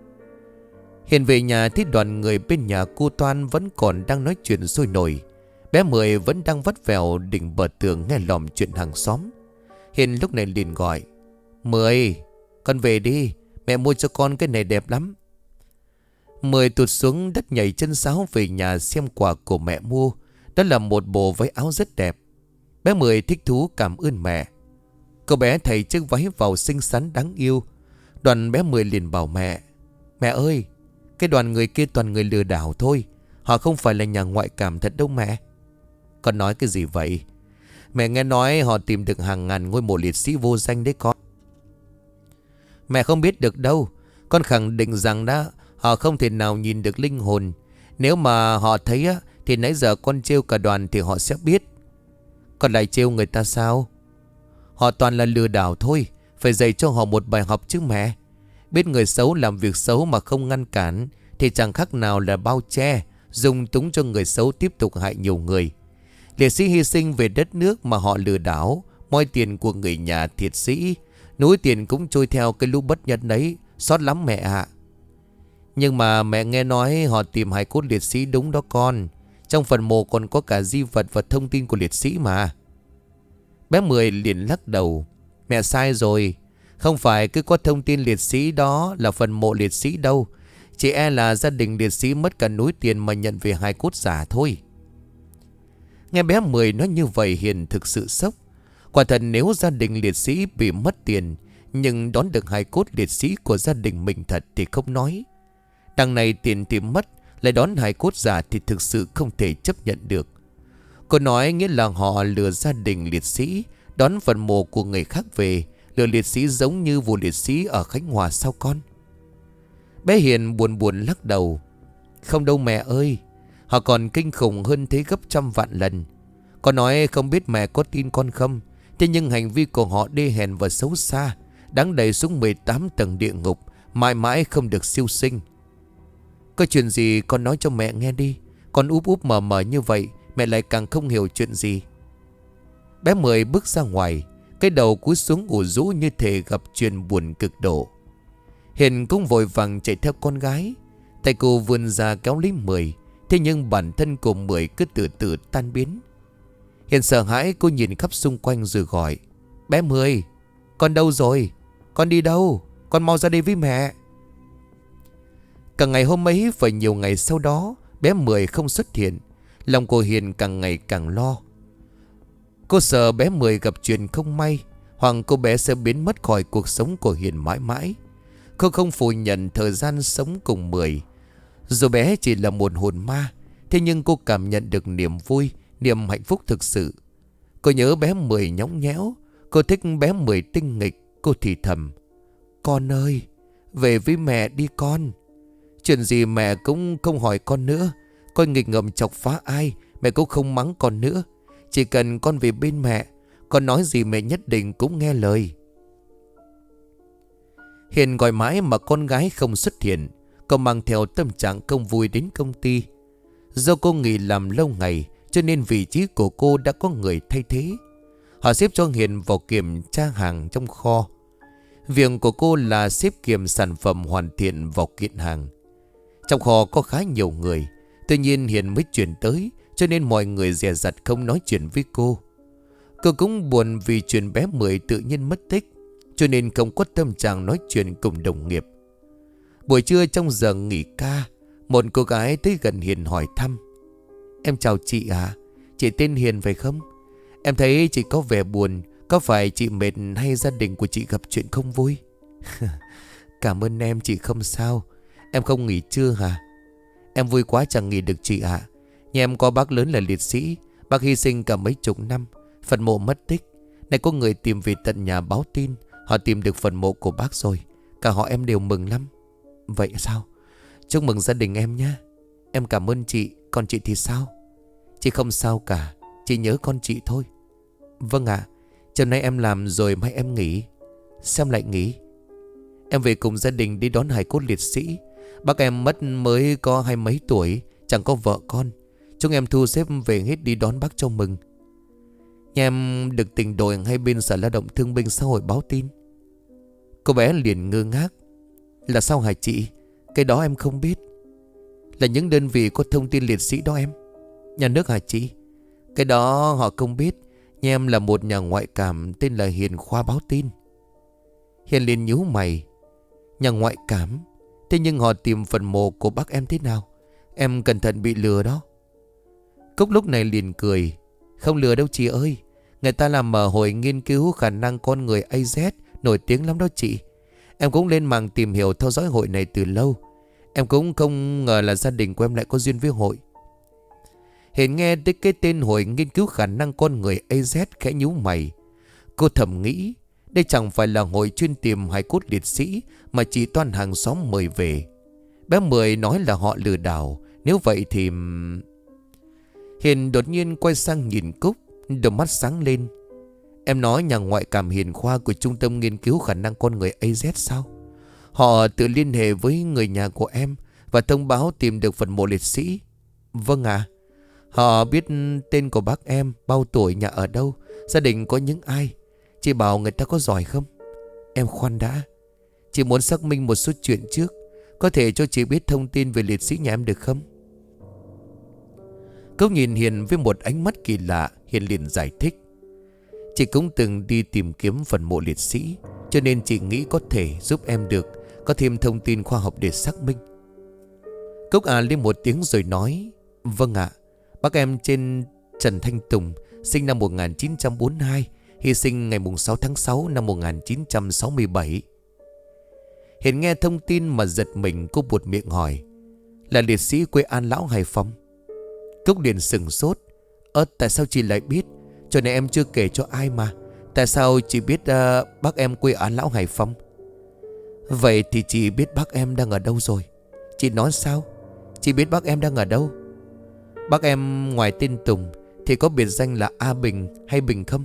Hiền về nhà thấy đoàn người bên nhà cô Toan vẫn còn đang nói chuyện sôi nổi. Bé Mười vẫn đang vắt vẻo đỉnh bờ tường nghe lòm chuyện hàng xóm. Hiền lúc này liền gọi: "Mười, con về đi, mẹ mua cho con cái này đẹp lắm." Mười tụt xuống đất nhảy chân sáo về nhà xem quà của mẹ mua. Đó là một bộ váy áo rất đẹp. Bé Mười thích thú cảm ơn mẹ. Cậu bé thầy chiếc váy vào xinh xắn đáng yêu. Đoàn bé Mười liền bảo mẹ: "Mẹ ơi, cái đoàn người kia toàn người lừa đảo thôi. Họ không phải là nhà ngoại cảm thật đâu mẹ." "Con nói cái gì vậy?" "Mẹ nghe nói họ tìm được hàng ngàn ngôi mộ liệt sĩ vô danh đấy con." "Mẹ không biết được đâu. Con khẳng định rằng đó, họ không thể nào nhìn được linh hồn. Nếu mà họ thấy á, thì nãy giờ con trêu cả đoàn thì họ sẽ biết." "Con lại trêu người ta sao?" "Họ toàn là lừa đảo thôi. Phải dạy cho họ một bài học chứ mẹ. Biết người xấu làm việc xấu mà không ngăn cản thì chẳng khác nào là bao che, dùng túng cho người xấu tiếp tục hại nhiều người. Liệt sĩ hy sinh về đất nước mà họ lừa đảo, moi tiền của người nhà thiệt sĩ. Núi tiền cũng trôi theo cái lũ bất nhân đấy. Xót lắm mẹ ạ." "Nhưng mà mẹ nghe nói họ tìm hài cốt liệt sĩ đúng đó con. Trong phần mộ còn có cả di vật và thông tin của liệt sĩ mà." Bé Mười liền lắc đầu: "Mẹ sai rồi. Không phải cứ có thông tin liệt sĩ đó là phần mộ liệt sĩ đâu. Chỉ e là gia đình liệt sĩ mất cả núi tiền mà nhận về hài cốt giả thôi." Nghe bé Mười nói như vậy Hiền thực sự sốc. Quả thật nếu gia đình liệt sĩ bị mất tiền nhưng đón được hài cốt liệt sĩ của gia đình mình thật thì không nói. Đằng này tiền thì mất, lại đón hài cốt giả thì thực sự không thể chấp nhận được. Cô nói nghĩa là họ lừa gia đình liệt sĩ Đón phần mộ của người khác về, lửa liệt sĩ giống như vụ liệt sĩ ở Khánh Hòa sao con? Bé Hiền buồn buồn lắc đầu. Không đâu mẹ ơi, họ còn kinh khủng hơn thế gấp trăm vạn lần. Con nói không biết mẹ có tin con không, thế nhưng hành vi của họ đê hèn và xấu xa, đáng đẩy xuống mười tám tầng địa ngục, mãi mãi không được siêu sinh. Có chuyện gì con nói cho mẹ nghe đi. Con úp úp mờ mờ như vậy, mẹ lại càng không hiểu chuyện gì. Bé Mười bước ra ngoài, cái đầu cúi xuống ủ rũ như thể gặp chuyện buồn cực độ. Hiền cũng vội vàng chạy theo con gái. Tay cô vươn ra kéo lấy Mười, thế nhưng bản thân của Mười cứ từ từ tan biến. Hiền sợ hãi, cô nhìn khắp xung quanh rồi gọi. Bé Mười, con đâu rồi? Con đi đâu? Con mau ra đây với mẹ. Cả ngày hôm ấy và nhiều ngày sau đó, bé Mười không xuất hiện. Lòng cô Hiền càng ngày càng lo. Cô sợ bé Mười gặp chuyện không may, hoặc cô bé sẽ biến mất khỏi cuộc sống của Hiền mãi mãi. Cô không phủ nhận thời gian sống cùng Mười. Dù bé chỉ là một hồn ma, thế nhưng cô cảm nhận được niềm vui, niềm hạnh phúc thực sự. Cô nhớ bé Mười nhõng nhẽo. Cô thích bé Mười tinh nghịch. Cô thì thầm. Con ơi, về với mẹ đi con. Chuyện gì mẹ cũng không hỏi con nữa. Con nghịch ngợm chọc phá ai, mẹ cũng không mắng con nữa. Chỉ cần con về bên mẹ, con nói gì mẹ nhất định cũng nghe lời. Hiền gọi mãi mà con gái không xuất hiện. Cô mang theo tâm trạng không vui đến công ty. Do cô nghỉ làm lâu ngày, cho nên vị trí của cô đã có người thay thế. Họ xếp cho Hiền vào kiểm tra hàng trong kho. Việc của cô là xếp kiểm sản phẩm hoàn thiện vào kiện hàng. Trong kho có khá nhiều người, tuy nhiên Hiền mới chuyển tới, cho nên mọi người dè dặt không nói chuyện với cô. Cô cũng buồn vì chuyện bé Mười tự nhiên mất tích, cho nên không có tâm trạng nói chuyện cùng đồng nghiệp. Buổi trưa trong giờ nghỉ ca, một cô gái tới gần Hiền hỏi thăm. Em chào chị à, chị tên Hiền phải không? Em thấy chị có vẻ buồn, có phải chị mệt hay gia đình của chị gặp chuyện không vui? Cảm ơn em, chị không sao. Em không nghỉ trưa hả? Em vui quá chẳng nghỉ được chị ạ. Nhà em có bác lớn là liệt sĩ, bác hy sinh cả mấy chục năm, phần mộ mất tích. Này có người tìm về tận nhà báo tin, họ tìm được phần mộ của bác rồi. Cả họ em đều mừng lắm. Vậy sao? Chúc mừng gia đình em nhé. Em cảm ơn chị. Còn chị thì sao? Chị không sao cả, chị nhớ con chị thôi. Vâng ạ. Chiều nay em làm rồi mai em nghỉ. Sao em lại nghỉ? Em về cùng gia đình đi đón hài cốt liệt sĩ. Bác em mất mới có hai mấy tuổi, chẳng có vợ con. Chúng em thu xếp về hết đi đón bác cho mừng. Nhà em được tỉnh đội ngay bên Sở Lao động Thương binh Xã hội báo tin. Cô bé liền ngơ ngác. Là sao hả chị? Cái đó em không biết. Là những đơn vị có thông tin liệt sĩ đó em. Nhà nước hả chị? Cái đó họ không biết. Nhà em là một nhà ngoại cảm tên là Hiền Khoa báo tin. Hiền liền nhíu mày. Nhà ngoại cảm? Thế nhưng họ tìm phần mộ của bác em thế nào? Em cẩn thận bị lừa đó. Cúc lúc này liền cười. Không lừa đâu chị ơi. Người ta làm ở hội nghiên cứu khả năng con người a zét, nổi tiếng lắm đó chị. Em cũng lên mạng tìm hiểu theo dõi hội này từ lâu. Em cũng không ngờ là gia đình của em lại có duyên với hội. Hiền nghe tới cái tên hội nghiên cứu khả năng con người a zét khẽ nhíu mày. Cô thầm nghĩ, đây chẳng phải là hội chuyên tìm hài cốt liệt sĩ mà chỉ toàn hàng xóm mời về. Bé Mười nói là họ lừa đảo. Nếu vậy thì... Hiền đột nhiên quay sang nhìn Cúc, đôi mắt sáng lên. Em nói nhà ngoại cảm Hiền Khoa của Trung tâm Nghiên cứu Khả năng Con Người a zét sao? Họ tự liên hệ với người nhà của em và thông báo tìm được phần mộ liệt sĩ. Vâng ạ. À, họ biết tên của bác em, bao tuổi, nhà ở đâu, gia đình có những ai. Chị bảo người ta có giỏi không? Em khoan đã. Chị muốn xác minh một số chuyện trước. Có thể cho chị biết thông tin về liệt sĩ nhà em được không? Cậu nhìn Hiền với một ánh mắt kỳ lạ. Hiền liền giải thích. Chị cũng từng đi tìm kiếm phần mộ liệt sĩ, cho nên chị nghĩ có thể giúp em được, có thêm thông tin khoa học để xác minh. Cốc à lên một tiếng rồi nói. Vâng ạ. Bác em tên Trần Thanh Tùng, sinh năm một nghìn chín trăm bốn mươi hai, hy sinh ngày sáu tháng sáu năm một nghìn chín trăm sáu mươi bảy. Hiền nghe thông tin mà giật mình, cô buột miệng hỏi. Là liệt sĩ quê An Lão, Hải Phòng? Cốc liền sừng sốt. Ơ tại sao chị lại biết? Cho nên em chưa kể cho ai mà. Tại sao chị biết uh, bác em quê Án Lão Hải Phòng? Vậy thì chị biết bác em đang ở đâu rồi? Chị nói sao? Chị biết bác em đang ở đâu? Bác em ngoài tên Tùng thì có biệt danh là A Bình hay Bình không?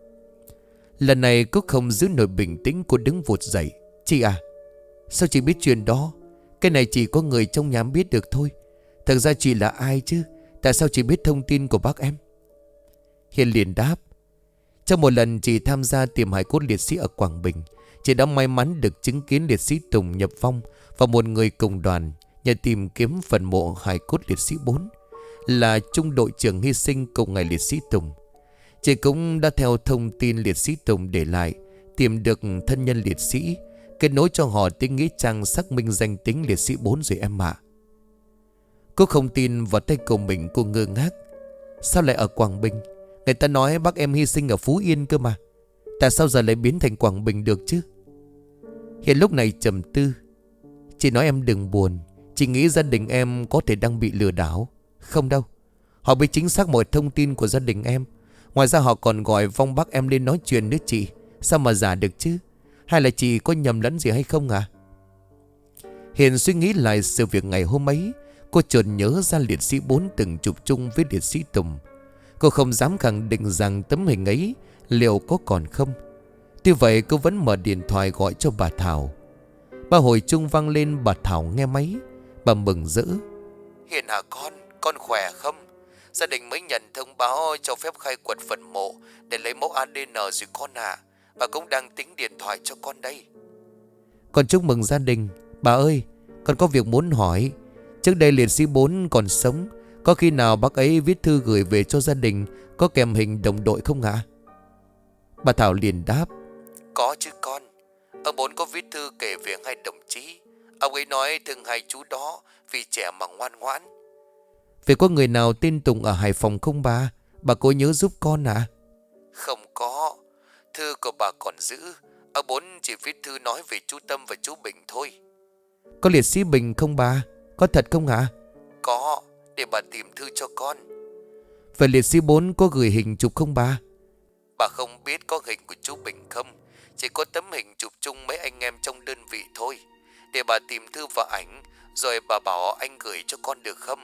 Lần này Cúc không giữ nổi bình tĩnh. Cô đứng vụt dậy. Chị à, sao chị biết chuyện đó? Cái này chỉ có người trong nhà biết được thôi. Thật ra chị là ai chứ? Tại sao chị biết thông tin của bác em? Hiền liền đáp. Trong một lần chị tham gia tìm hài cốt liệt sĩ ở Quảng Bình, chị đã may mắn được chứng kiến liệt sĩ Tùng nhập vong và một người cùng đoàn nhờ tìm kiếm phần mộ hài cốt liệt sĩ bốn, là trung đội trưởng hy sinh cùng ngày liệt sĩ Tùng. Chị cũng đã theo thông tin liệt sĩ Tùng để lại, tìm được thân nhân liệt sĩ, kết nối cho họ tính nghĩa trang xác minh danh tính liệt sĩ bốn rồi em ạ. Cô không tin vào tay của mình. Cô ngơ ngác. Sao lại ở Quảng Bình? Người ta nói bác em hy sinh ở Phú Yên cơ mà. Tại sao giờ lại biến thành Quảng Bình được chứ? Hiện lúc này trầm tư. Chị nói em đừng buồn. Chị nghĩ gia đình em có thể đang bị lừa đảo. Không đâu, họ biết chính xác mọi thông tin của gia đình em. Ngoài ra họ còn gọi vong bác em lên nói chuyện nữa chị. Sao mà giả được chứ? Hay là chị có nhầm lẫn gì hay không à? Hiền suy nghĩ lại sự việc ngày hôm ấy. Cô chợt nhớ ra liệt sĩ bốn từng chụp chung với liệt sĩ Tùng. Cô không dám khẳng định rằng tấm hình ấy liệu có còn không. Tuy vậy cô vẫn mở điện thoại gọi cho bà Thảo. Ba hồi chuông vang lên. Bà Thảo nghe máy. Bà mừng rỡ. Hiền hả con? Con khỏe không? Gia đình mới nhận thông báo cho phép khai quật phần mộ để lấy mẫu a đê en rồi con à. Bà cũng đang tính điện thoại cho con đây. Con chúc mừng gia đình. Bà ơi, con có việc muốn hỏi. Trước đây liệt sĩ bốn còn sống, có khi nào bác ấy viết thư gửi về cho gia đình có kèm hình đồng đội không ạ? Bà Thảo liền đáp. Có chứ con. Ông bốn có viết thư kể về hai đồng chí. Ông ấy nói thương hai chú đó vì trẻ mà ngoan ngoãn. Vậy có người nào tên Tùng ở Hải Phòng không bà? Bà cố nhớ giúp con à? Không có. Thư của bà còn giữ. Ông bốn chỉ viết thư nói về chú Tâm và chú Bình thôi. Có liệt sĩ Bình không bà? Có thật không ạ? Có. Để bà tìm thư cho con. Vậy liệt sĩ bốn có gửi hình chụp không bà? Bà không biết có hình của chú Bình không. Chỉ có tấm hình chụp chung mấy anh em trong đơn vị thôi. Để bà tìm thư và ảnh, rồi bà bảo anh gửi cho con được không?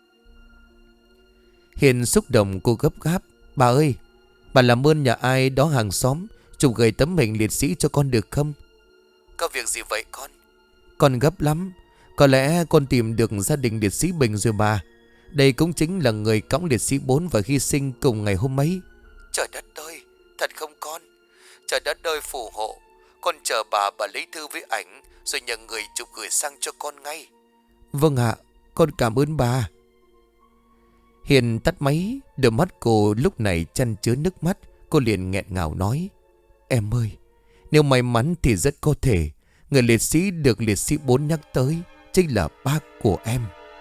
Hiền xúc động. Cô gấp gáp. Bà ơi, bà làm ơn nhà ai đó hàng xóm chụp gửi tấm hình liệt sĩ cho con được không? Có việc gì vậy con? Con gấp lắm. Có lẽ con tìm được gia đình liệt sĩ Bình rồi bà. Đây cũng chính là người cõng liệt sĩ bốn và hy sinh cùng ngày hôm ấy. Trời đất ơi, thật không con? Trời đất ơi phù hộ. Con chờ bà bà lấy thư với ảnh, rồi nhờ người chụp gửi sang cho con ngay. Vâng ạ, con cảm ơn bà. Hiền tắt máy. Đôi mắt cô lúc này chan chứa nước mắt. Cô liền nghẹn ngào nói. Em ơi, nếu may mắn thì rất có thể người liệt sĩ được liệt sĩ bốn nhắc tới chính là bác của em.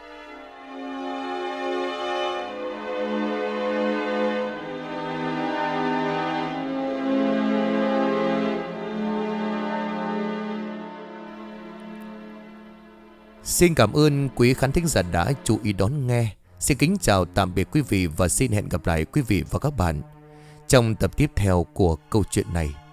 Xin cảm ơn quý khán thính giả đã chú ý đón nghe. Xin kính chào tạm biệt quý vị và xin hẹn gặp lại quý vị và các bạn trong tập tiếp theo của câu chuyện này.